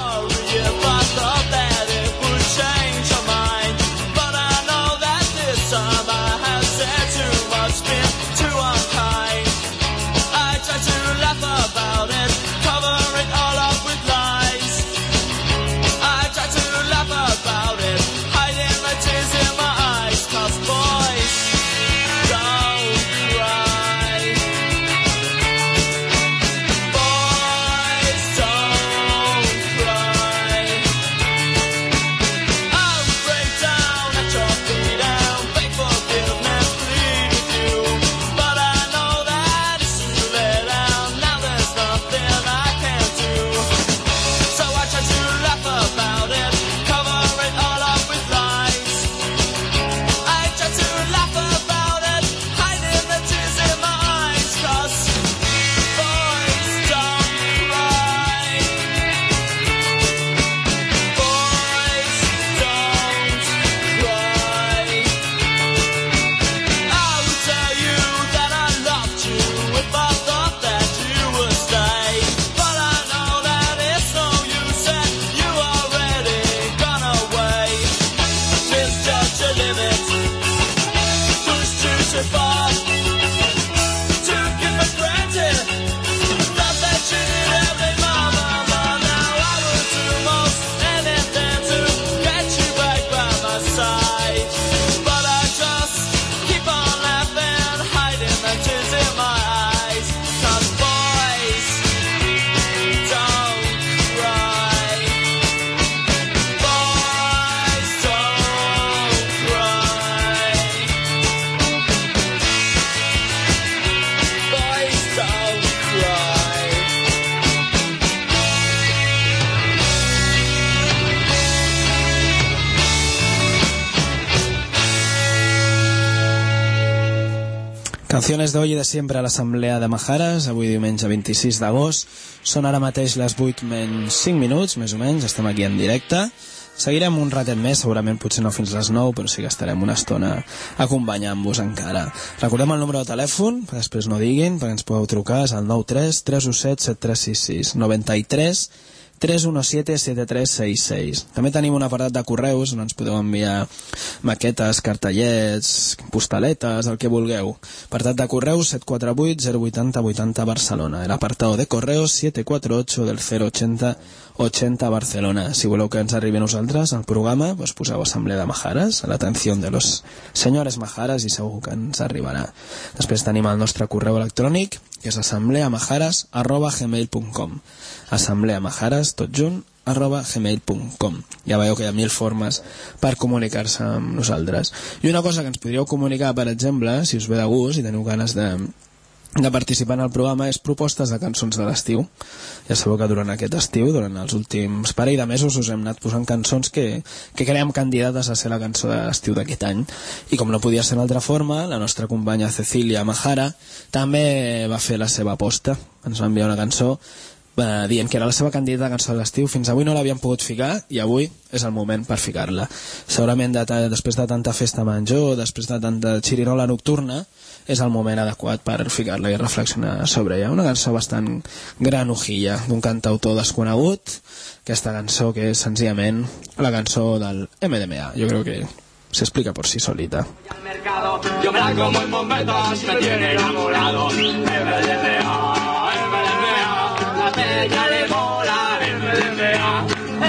Canciones de hoy y de siempre a l'Assemblea de Majares, avui diumenge 26 d'agost. Són ara mateix les 8:05, més o menys, estem aquí en directe. Seguirem un ratet més, segurament potser no fins les 9, però sí que estarem una estona acompanyant-vos encara. Recordem el número de telèfon, que després no diguin, perquè ens podeu trucar, és el 93 317 7366, 93 317 7366. També tenim un apartat de correus on ens podeu enviar maquetes, cartellets, postaletes, el que vulgueu. Apartat de correus 748 080 80 Barcelona. El apartado de correus 748 del 080 80 Barcelona. Si voleu que ens arribi a nosaltres al programa, pues poseu Assemblea de Majares a l'atenció de los senyores Majares i segur que ens arribarà. Després tenim el nostre correu electrònic, que és assembleamajares@gmail.com. assembleamajares, tot junt, @gmail.com. Ja veieu que hi ha 1000 formes per comunicar-se amb nosaltres. I una cosa que ens podríeu comunicar, per exemple, si us ve de gust i teniu ganes de de participar en el programa és propostes de cançons de l'estiu. Ja sabeu que durant aquest estiu, durant els últims parell de mesos, us hem anat posant cançons que creiem candidates a ser la cançó de l'estiu d'aquest any. I com no podia ser d'altra forma, la nostra companya Cecilia Mahara també va fer la seva aposta. Ens va enviar una cançó dient que era la seva candidata a cançó de l'estiu. Fins avui no l'havíem pogut ficar i avui és el moment per ficar-la. Segurament després de tanta festa menjó, després de tanta xirinola nocturna, és el moment adequat per ficar-la i reflexionar sobre ella. Una cançó bastant granujilla d'un cantautor desconegut, aquesta cançó que és senzillament la cançó del MDMA. Jo crec que se explica por sí solita. Yo me la como en bombetas, me tiene enamorado. MDMA, la peña le mola. MDMA,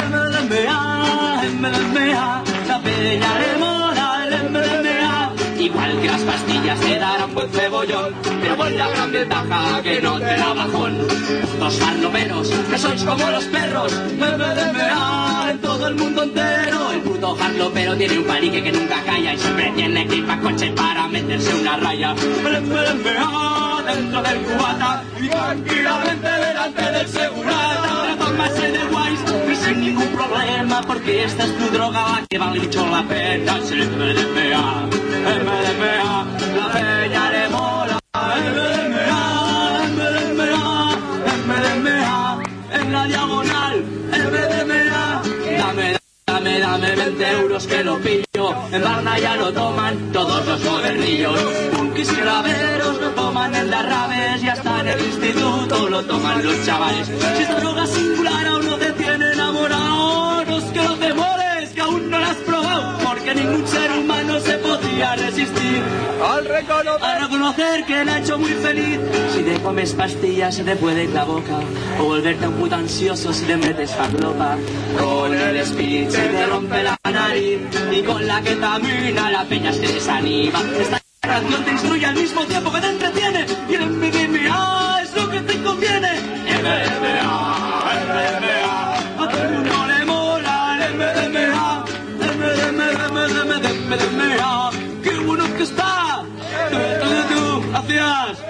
la peña le mola. El MDMA, igual que las pastillas te darán buen cebollón, pero con la gran ventaja que no te da bajón. Dos farloperos, que sois como los perros. MDMA en todo el mundo entero. El puto farlopero tiene un palique que nunca calla y siempre tiene que ir pa' coche para meterse una raya. MDMA dentro del cubata y tranquilamente delante del segurata. Tómase de guays y sin ningún problema, porque esta es tu droga la que vale mucho la pena. Es el MDMA, MDMA, la peña le mola. MDMA, MDMA, MDMA, en la diagonal. MDMA, dame 20 euros que lo pillo. En Barna ya lo toman todos los modernillos. Punkis y raveros lo toman en las raves y hasta en el instituto lo toman los chavales. Si esta droga singular aún no te tiene enamorado, no es que lo demores, que aún no la has probado, porque ningún ser humano se podría resistir al reconocer que le ha hecho muy feliz. Si te comes pastillas se te puede ir la boca, o volverte un puto ansioso si te metes farlopa. Con el speed se te rompe la nariz y con la ketamina la peña se desanima. Esta canción te instruye al mismo tiempo que te entretiene, y el MDMA es lo que te conviene. MDMA, MDMA, a todo el mundo le mola el MDMA. MDMA, qué bueno que está. Gracias.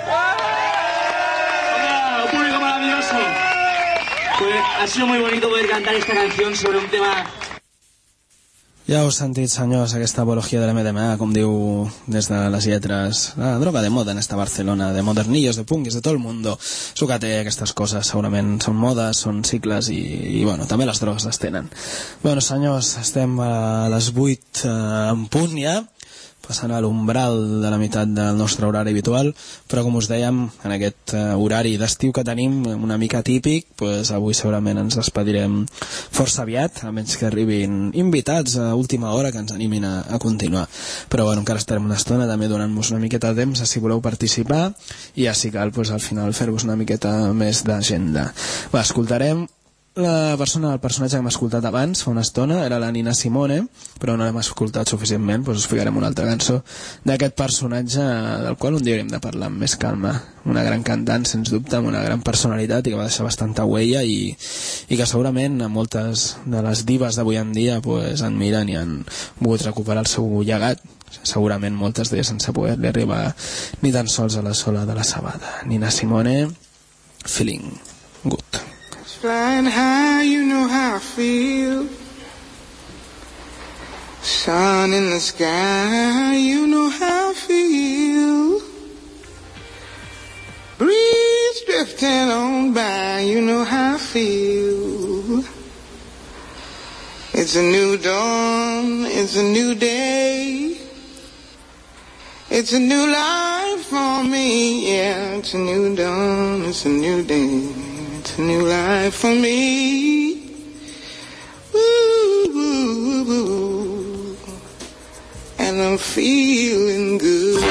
Hola, un público maravilloso. Pues ha sido muy bonito poder cantar esta canción sobre un tema. Ja heu sentit, senyors, aquesta apologia de l'MDMA, com diu des de les lletres, la droga de moda en esta Barcelona, de modernillos, de punkis, de tot el mundo. És que té aquestes coses, segurament són modes, són cicles i bueno, també les drogues les tenen. Bueno, senyors, estem a les 8 en punt ja, passant a l'umbral de la meitat del nostre horari habitual, però com us dèiem, en aquest horari d'estiu que tenim, una mica típic, pues avui segurament ens despedirem força aviat, a menys que arribin invitats a última hora que ens animin a continuar. Però bueno, encara estarem una estona també donant-vos una miqueta de temps, si voleu participar, i ja si cal, pues, al final fer-vos una miqueta més d'agenda. Va, escoltarem el personatge que hem escoltat abans fa una estona, era la Nina Simone, però no l'hem escoltat suficientment, doncs us ficarem una altra cançó d'aquest personatge del qual un dia hauríem de parlar amb més calma. Una gran cantant, sens dubte, amb una gran personalitat i que va deixar bastanta huella i que segurament moltes de les divas d'avui en dia pues, admiren i han volgut recuperar el seu llegat, segurament moltes d'elles sense poder-li arribar ni tan sols a la sola de la sabata. Nina Simone, Feeling Good. Flying high, you know how I feel. Sun in the sky, you know how I feel. Breeze drifting on by, you know how I feel. It's a new dawn, it's a new day. It's a new life for me, yeah. It's a new dawn, it's a new day. It's a new life for me. Ooh, ooh, ooh. And I'm feeling good.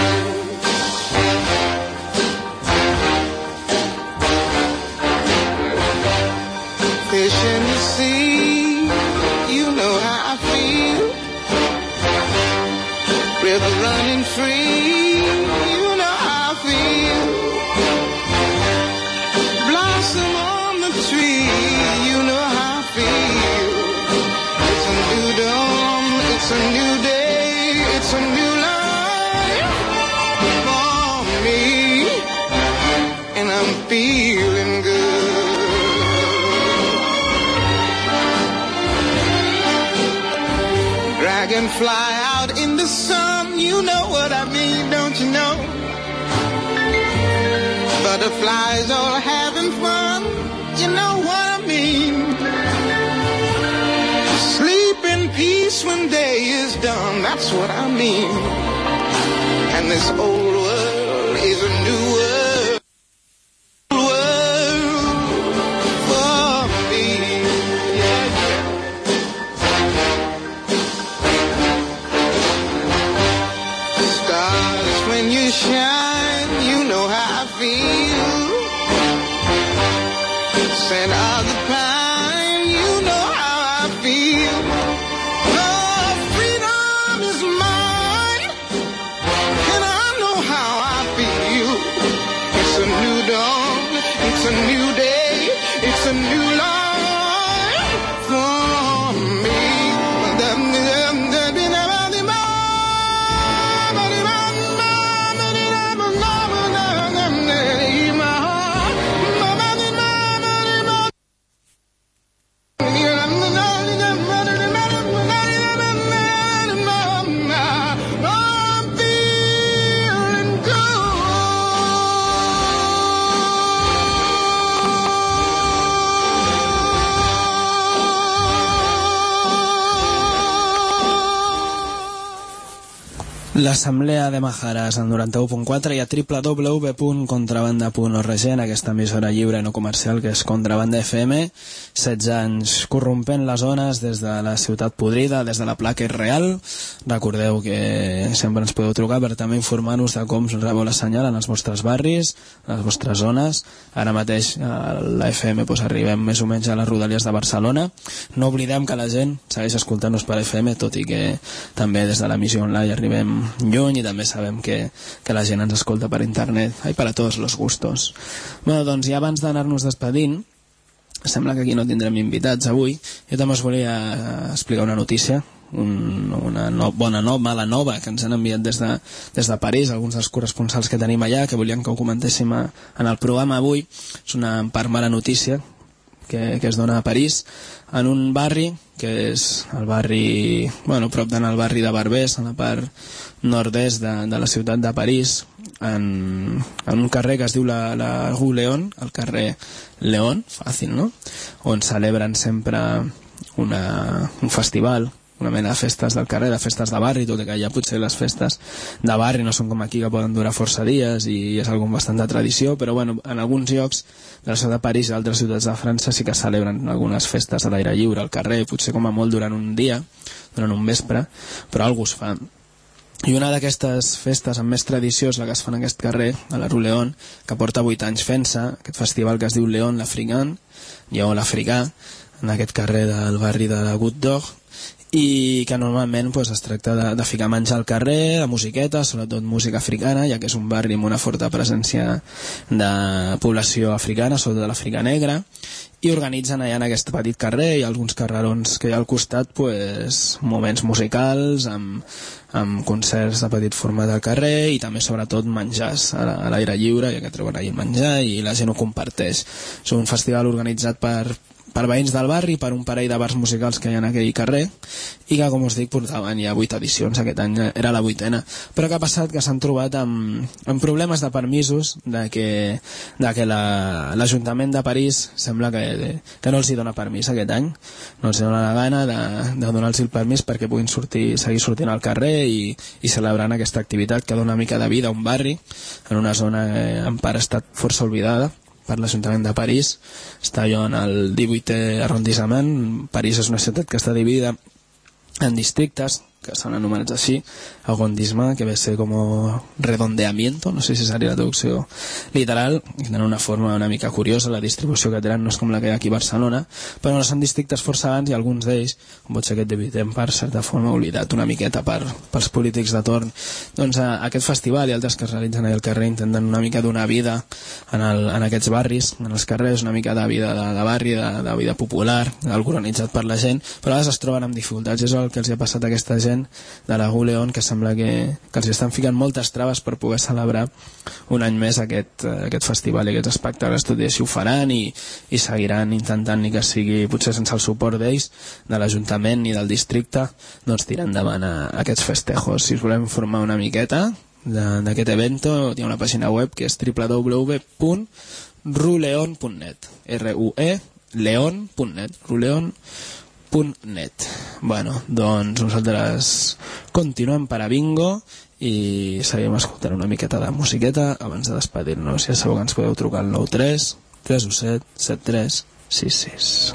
Fish in the sea, you know how I feel. River running free, you know how I feel. Blossom on the tree, you know how I feel. It's a new dawn, it's a new day, it's a new life for me. feeling good. Dragonfly out in the sun, you know what I mean, don't you know? Butterflies all having fun, you know what I mean. Sleep in peace when day is done, that's what I mean. And this old world is a new world, for me. Stars, when you shine, you know how I feel. Scent of the pine, you know how I feel. Oh, freedom is mine, and I know how I feel. It's a new dawn, it's a new day, it's a new life for me. L'Assemblea de Majares al 91.4 i a www.contrabanda.org, en aquesta emissora lliure no comercial que és Contrabanda FM. 16 anys corrompent les ones des de la ciutat podrida, des de la placa Real. Recordeu que sempre ens podeu trucar per també informar-nos de com rebeu la senyal en els vostres barris, en les vostres zones. Ara mateix a la FM arribem més o menys a les rodalies de Barcelona. No oblidem que la gent segueix escoltant-nos per FM, tot i que també des de l'emissió online arribem lluny, i també sabem que la gent ens escolta per internet. Hay para todos los gustos. Bueno, doncs, i abans d'anar-nos despedint, sembla que aquí no tindrem invitats avui. Jo també us volia explicar una notícia, una mala nova que ens han enviat des de París, alguns dels corresponsals que tenim allà, que volien que ho comentéssim en el programa avui. És una part mala notícia que es dona a París, en un barri que és el barri, prop d'anar al barri de Barbès, en la part nord-est de la ciutat de París, en un carrer que es diu la Rue Léon, el carrer Léon, fàcil, no? On celebren sempre un festival, una mena de festes del carrer, de festes de barri, tot i que ja potser les festes de barri no són com aquí, que poden durar força dies i és algo bastant de tradició, però en alguns llocs de la ciutat de París i altres ciutats de França sí que celebren algunes festes a l'aire lliure, al carrer, potser com a molt durant un dia, durant un vespre, però algú es fa. I una d'aquestes festes amb més tradició és la que es fa en aquest carrer, a la Rue Léon, que porta 8 anys fent-se, aquest festival que es diu Léon l'Africain, Lleó l'Africà, en aquest carrer del barri de la Goutte d'Or, i que normalment es tracta de ficar menjar al carrer, de musiqueta, sobretot música africana, ja que és un barri amb una forta presència de població africana, sobretot de l'Àfrica negra, i organitzen allà en aquest petit carrer i alguns carrerons que hi ha al costat moments musicals amb concerts de petit format al carrer i també sobretot menjars a l'aire lliure, ja que treuen allà menjar i la gent ho comparteix. És un festival organitzat per veïns del barri, per un parell de bars musicals que hi ha en aquell carrer, i que, com us dic, portaven ja 8 edicions, aquest any era la 8ª. Però què ha passat? Que s'han trobat amb problemes de permisos, de que l'Ajuntament de París sembla que no els hi dona permís aquest any, no els hi dona la gana de donar-los el permís perquè puguin seguir sortint al carrer i celebrant aquesta activitat que dona una mica de vida a un barri, en una zona que en part ha estat força oblidada per l'Ajuntament de París. Està allò en el 18è arrondissement. París és una ciutat que està dividida en districtes que són anomenats així, arrondissement, que ve a ser com redondeamiento, no sé si seria la traducció literal, i tenen una forma una mica curiosa, la distribució que tenen no és com la que hi ha aquí a Barcelona, però no són districtes força grans i alguns d'ells, com pot ser aquest dividem per certa forma oblidat una miqueta pels polítics de torn. Doncs aquest festival i altres que es realitzen al carrer intenten una mica donar vida en aquests barris, en els carrers, una mica de vida de barri, de vida popular, algo organitzat per la gent, però a vegades es troben amb dificultats. És el que els ha passat a aquesta gent gent de la Guleon, que sembla que els estan ficant moltes traves per poder celebrar un any més aquest festival i aquests espectacles. Tot i així ho faran i seguiran intentant, ni que sigui potser sense el suport d'ells, de l'Ajuntament ni del districte, doncs tirar endavant aquests festejos. Si us volem informar una miqueta d'aquest evento, hi ha una pàgina web que és www.ruleon.net, ruleon.net, ruleon.net. Bueno, doncs nosaltres continuem per a Bingo i seguim escoltant una miqueta de musiqueta abans de despedir-nos. Ja sabeu que ens podeu trucar al 93 317 7366.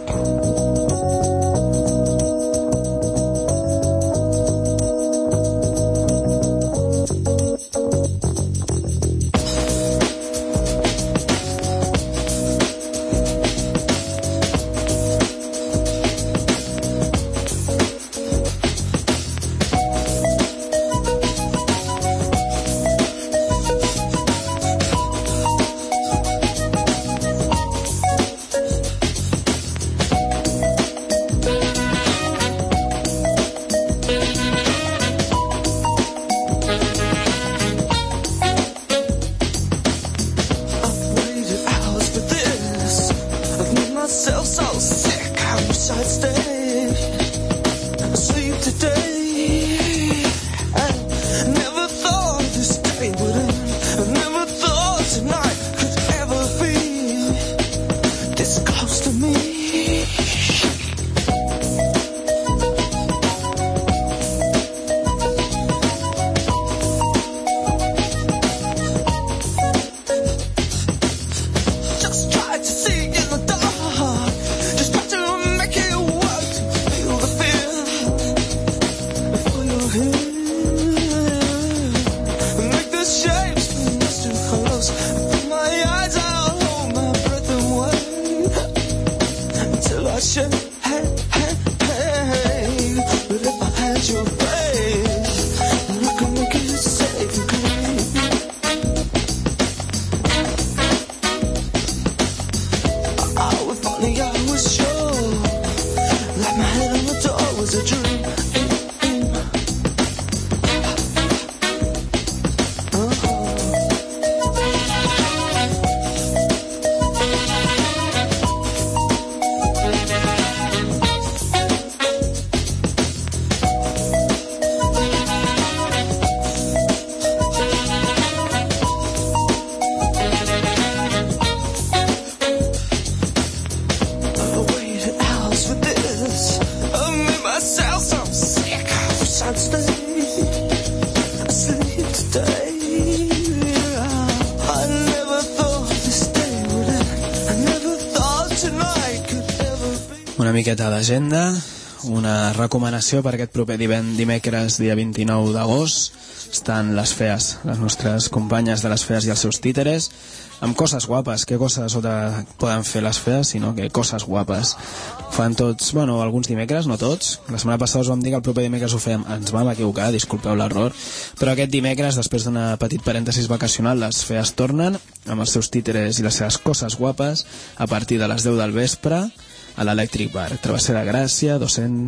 Una miqueta d'agenda, una recomanació per aquest proper dimecres, dia 29 d'agost. Estan les FEAs, les nostres companyes de les FEAs i els seus títeres, amb coses guapes. Què coses poden fer les FEAs, sinó que coses guapes. Fan tots, bueno, alguns dimecres, no tots. La setmana passada us vam dir que el proper dimecres ho fèiem, ens vam equivocar, disculpeu l'error, però aquest dimecres, després d'una petit parèntesis vacacional, les FEAs tornen amb els seus títeres i les seves coses guapes a partir de les 10 del vespre a l'Electric Bar, Travessera Gràcia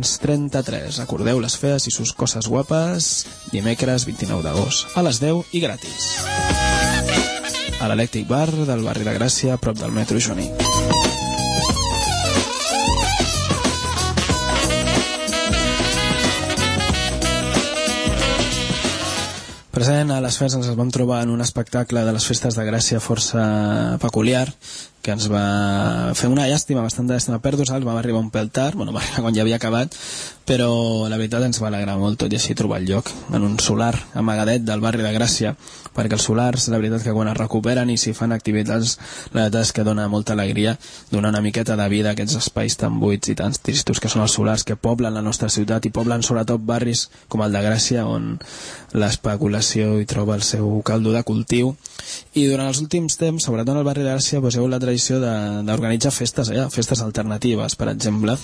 233. Recordeu, les FEAs i sus coses guapes, dimecres 29 d'agost a les 10 i gratis a l'Electric Bar del barri de Gràcia, a prop del metro Joaní. Present a les FEAs ens vam trobar en un espectacle de les festes de Gràcia força peculiar, que ens va fer una llàstima, bastant llàstima pèrdua, vam arribar un pèl tard, bueno, quan ja havia acabat, però la veritat ens va alegrar molt tot i així trobar el lloc en un solar amagadet del barri de Gràcia, perquè els solars, la veritat que quan es recuperen i s'hi fan activitats, la veritat és que dona molta alegria donar una miqueta de vida a aquests espais tan buits i tan tristos que són els solars, que poblen la nostra ciutat i poblen sobretot barris com el de Gràcia, on l'especulació hi troba el seu caldo de cultiu. I durant els últims temps, sobretot al barri de Gràcia, hi ha hagut la tradició d'organitzar festes allà, festes alternatives, per exemple,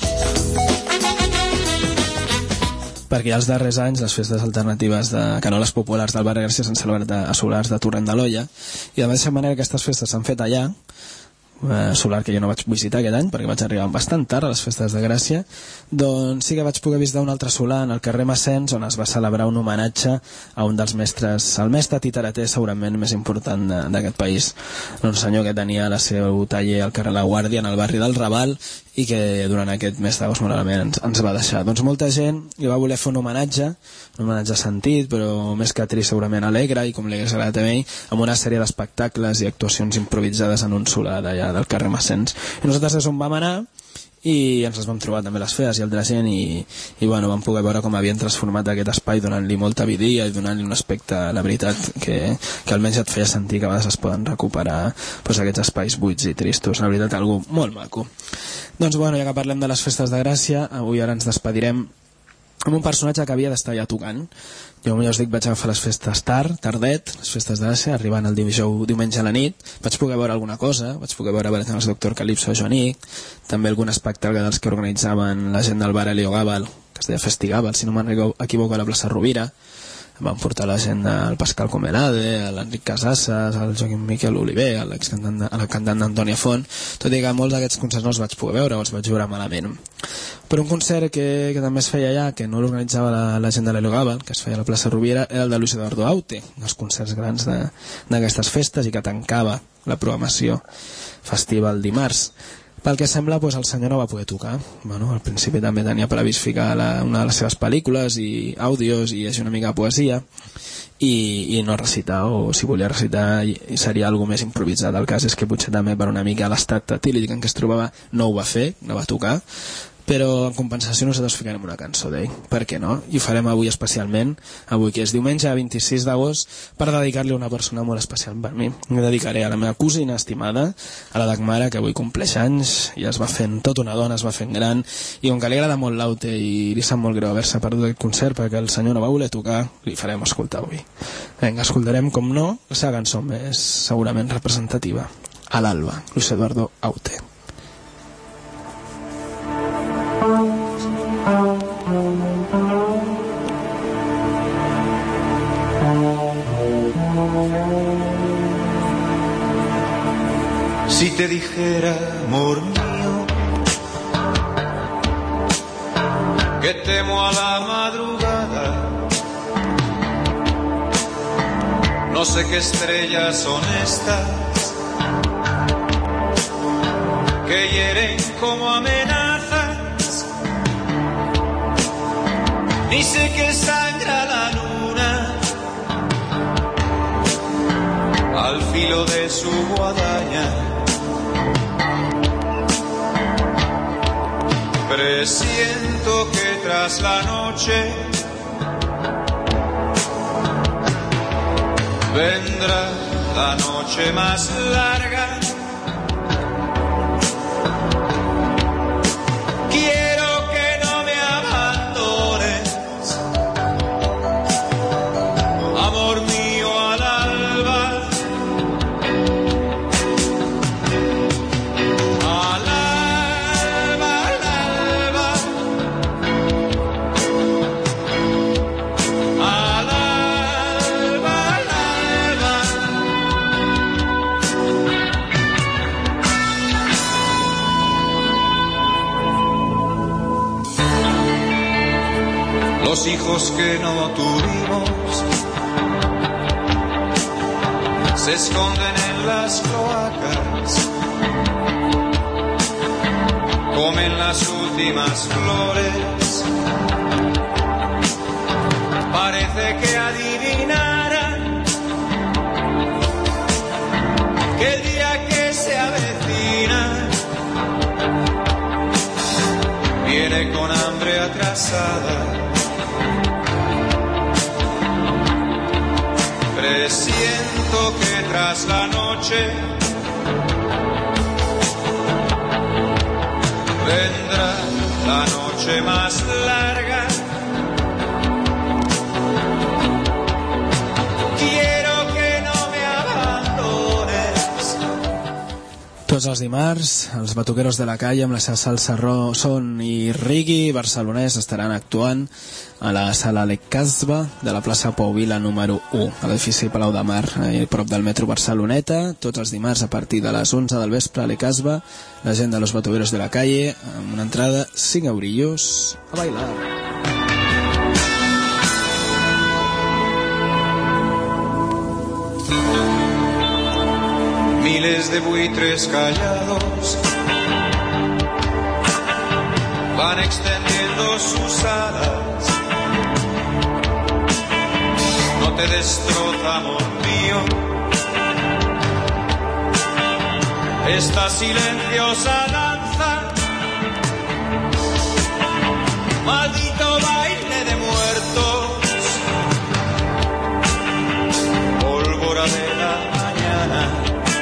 perquè ja els darrers anys les festes alternatives de canoles populars del barri de Gràcia s'han celebrat a solars de Torrent de l'Olla, i de la mateixa manera que aquestes festes s'han fet allà, solar que jo no vaig visitar aquest any perquè vaig arribar bastant tard a les festes de Gràcia, doncs sí que vaig poder visitar un altre solar en el carrer Massens, on es va celebrar un homenatge a un dels mestres, el mestre titerater segurament més important d'aquest país, un senyor que tenia el seu taller al carrer La Guàrdia, en el barri del Raval, i que durant aquest mes d'agost malament ens va deixar. Doncs molta gent li va voler fer un homenatge sentit, però més que trist segurament alegre, i com li hagués agradat a ell, amb una sèrie d'espectacles i actuacions improvisades en un solar d'allà del carrer Massens. I nosaltres és on vam anar i ens les vam trobar també les fees i altra gent i bueno, vam poder veure com havien transformat aquest espai donant-li molta vidia i donant-li un aspecte, la veritat, que almenys et feia sentir que a vegades es poden recuperar doncs, aquests espais buits i tristos. La veritat, algú molt maco. Doncs bueno, ja que parlem de les festes de Gràcia, avui ara ens despedirem amb un personatge que havia d'estar ja tocant. Jo, ja us dic, vaig agafar les festes tardet, les festes de Gràcia, arribant el diumenge a la nit, vaig poder veure alguna cosa, vaig poder veure, per exemple, el Doctor Calypso Joanic, també algun espectacle dels que organitzaven la gent del bar Elio Gàbal, que es deia Festigàbal, si no m'equivoco, a la plaça Rovira. Van portar la gent del Pascal Comelade, l'Enric Casasses, el Joaquim Miquel Oliver, el cantant d'Antònia Font, tot i que molts d'aquests concerts no els vaig poder veure, els vaig veure malament. Però un concert que també es feia allà, que no l'organitzava la gent de l'Elio Gàbal, que es feia a la plaça Rovira, era el de Luis Eduardo Aute, dels concerts grans d'aquestes festes, i que tancava la programació festiva el dimarts. Pel que sembla, doncs, el senyor no va poder tocar. Bueno, al principi també tenia previst ficar una de les seves pel·lícules i àudios i llegir una mica de poesia i no recitar, o si volia recitar seria alguna més improvisat. El cas és que potser també per una mica l'estat etílic en què es trobava no ho va fer, no va tocar, però en compensació nosaltres ficarem una cançó d'ell, per què no? I ho farem avui especialment, avui que és diumenge 26 d'agost, per dedicar-li a una persona molt especial per mi. Em dedicaré a la meva cosina estimada, a la Dagmara, que avui compleix anys, i es va fent tota una dona, es va fent gran, i com que li agrada molt l'Aute i li sap molt greu haver-se perdut aquest concert perquè el senyor no va voler tocar, li farem escoltar avui. Vinga, escoltarem, com no, la seva cançó més segurament representativa, A l'alba, Luis Eduardo Aute. Si te dijera, amor mío, que temo a la madrugada, no sé qué estrellas son estas que hieren como amenazas, ni sé qué sangra la luna al filo de su guadaña. Presiento que tras la noche vendrá la noche más larga. Quiero que no me abandones, amor mío, al alba. Los hijos que no tuvimos se esconden en las cloacas, comen las últimas flores, parece que adivinaran que el día que se avecina viene con hambre atrasada. Presiento que tras la noche vendrá la noche más larga. Quiero que no me abandones. Doncs tots els dimarts, els Batuqueros de la Calle amb la seva salsa son i reggae barcelonès estaran actuant a la sala Le Casbah de la plaça Pau Vila número 1, a l'edifici Palau de Mar, a prop del metro Barceloneta, tots els dimarts a partir de les 11 del vespre a Le Casbah, la gent de los Batuqueros de la Calle, amb una entrada 5 eurillos a bailar. Miles de buitres callados van extendiendo sus alas. No te destroza, amor mío, esta silenciosa danza, maldito baile de muertos, pólvora de la mañana.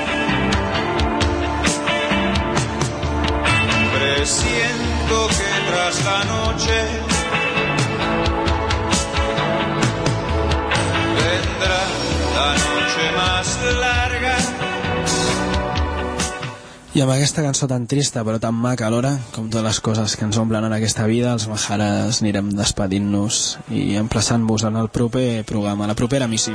Presiento que tras la noche vendrá la noche más larga. I amb aquesta cançó tan trista però tan maca alhora, com totes les coses que ens omplen en aquesta vida, els Majares anirem despedint-nos i emplaçant-vos en el proper programa, la propera missió.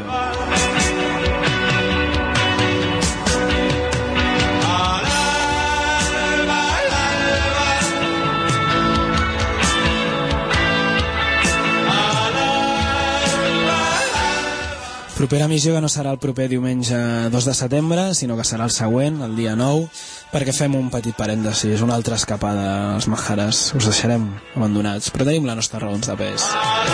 Propera missió que no serà el proper diumenge 2 de setembre, sinó que serà el següent, el dia 9, perquè fem un petit parèntesis, una altra escapada als Majares. Us deixarem abandonats, però tenim les nostres raons de pes.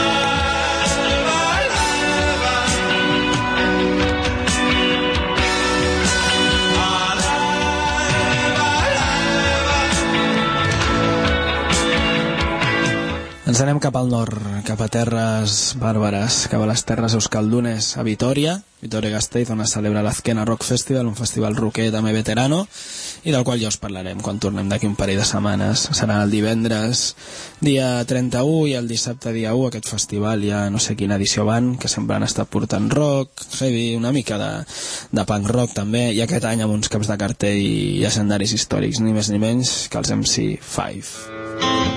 Ens anem cap al nord, cap a terres bàrbares, cap a les terres euskaldunes, a Vitoria-Gasteiz, on es celebra l'Azkena Rock Festival, un festival rocker també veterano, i del qual ja us parlarem quan tornem d'aquí un parell de setmanes. Serà el divendres dia 31 i el dissabte dia 1 aquest festival, ja no sé quina edició van, que sempre han estat portant rock, heavy, una mica de punk rock també, i aquest any amb uns caps de cartell i llegendaris històrics, ni més ni menys que els MC5.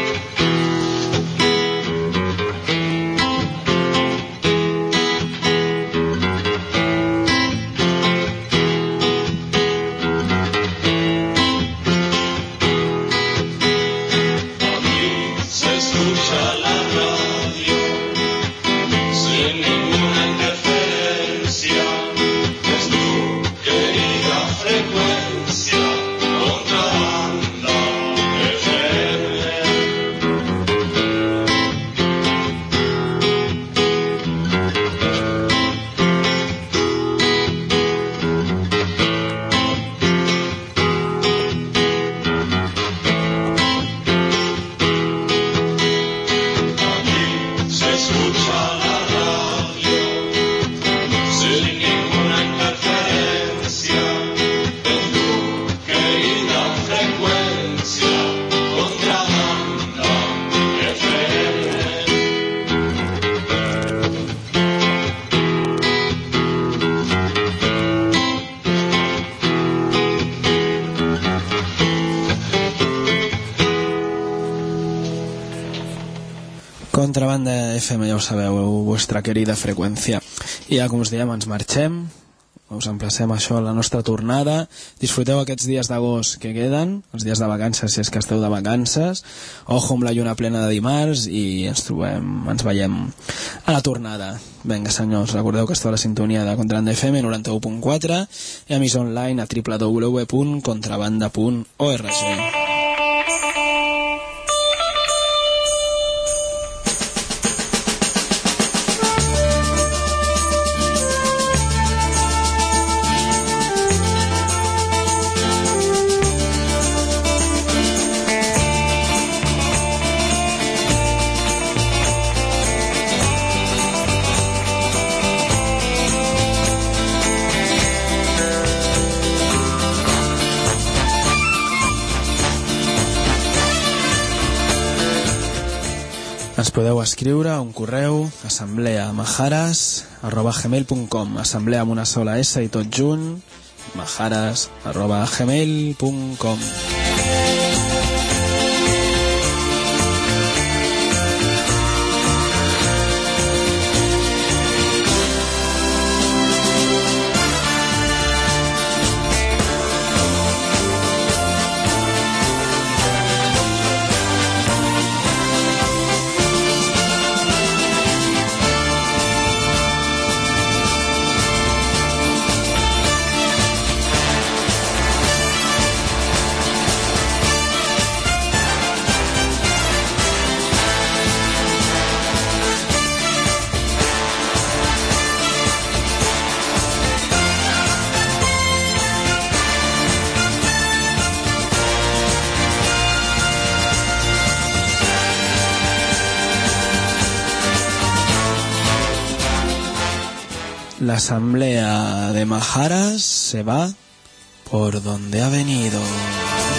Contrabanda FM, ja ho sabeu, vostra querida freqüència. I ja, com us dèiem, ens marxem, us emplacem això a la nostra tornada. Disfruteu aquests dies d'agost que queden, els dies de vacances, si és que esteu de vacances. Ojo amb la lluna plena de dimarts i ens veiem a la tornada. Vinga, senyors, recordeu que esteu a la sintonia de Contrabanda FM 91.4 i a emissor online a www.contrabanda.org. Ens podeu escriure a un correu assembleamajares@gmail.com, assemblea amb una sola S i tot junt, majaras@gmail.com. La asamblea de Majaras se va por donde ha venido.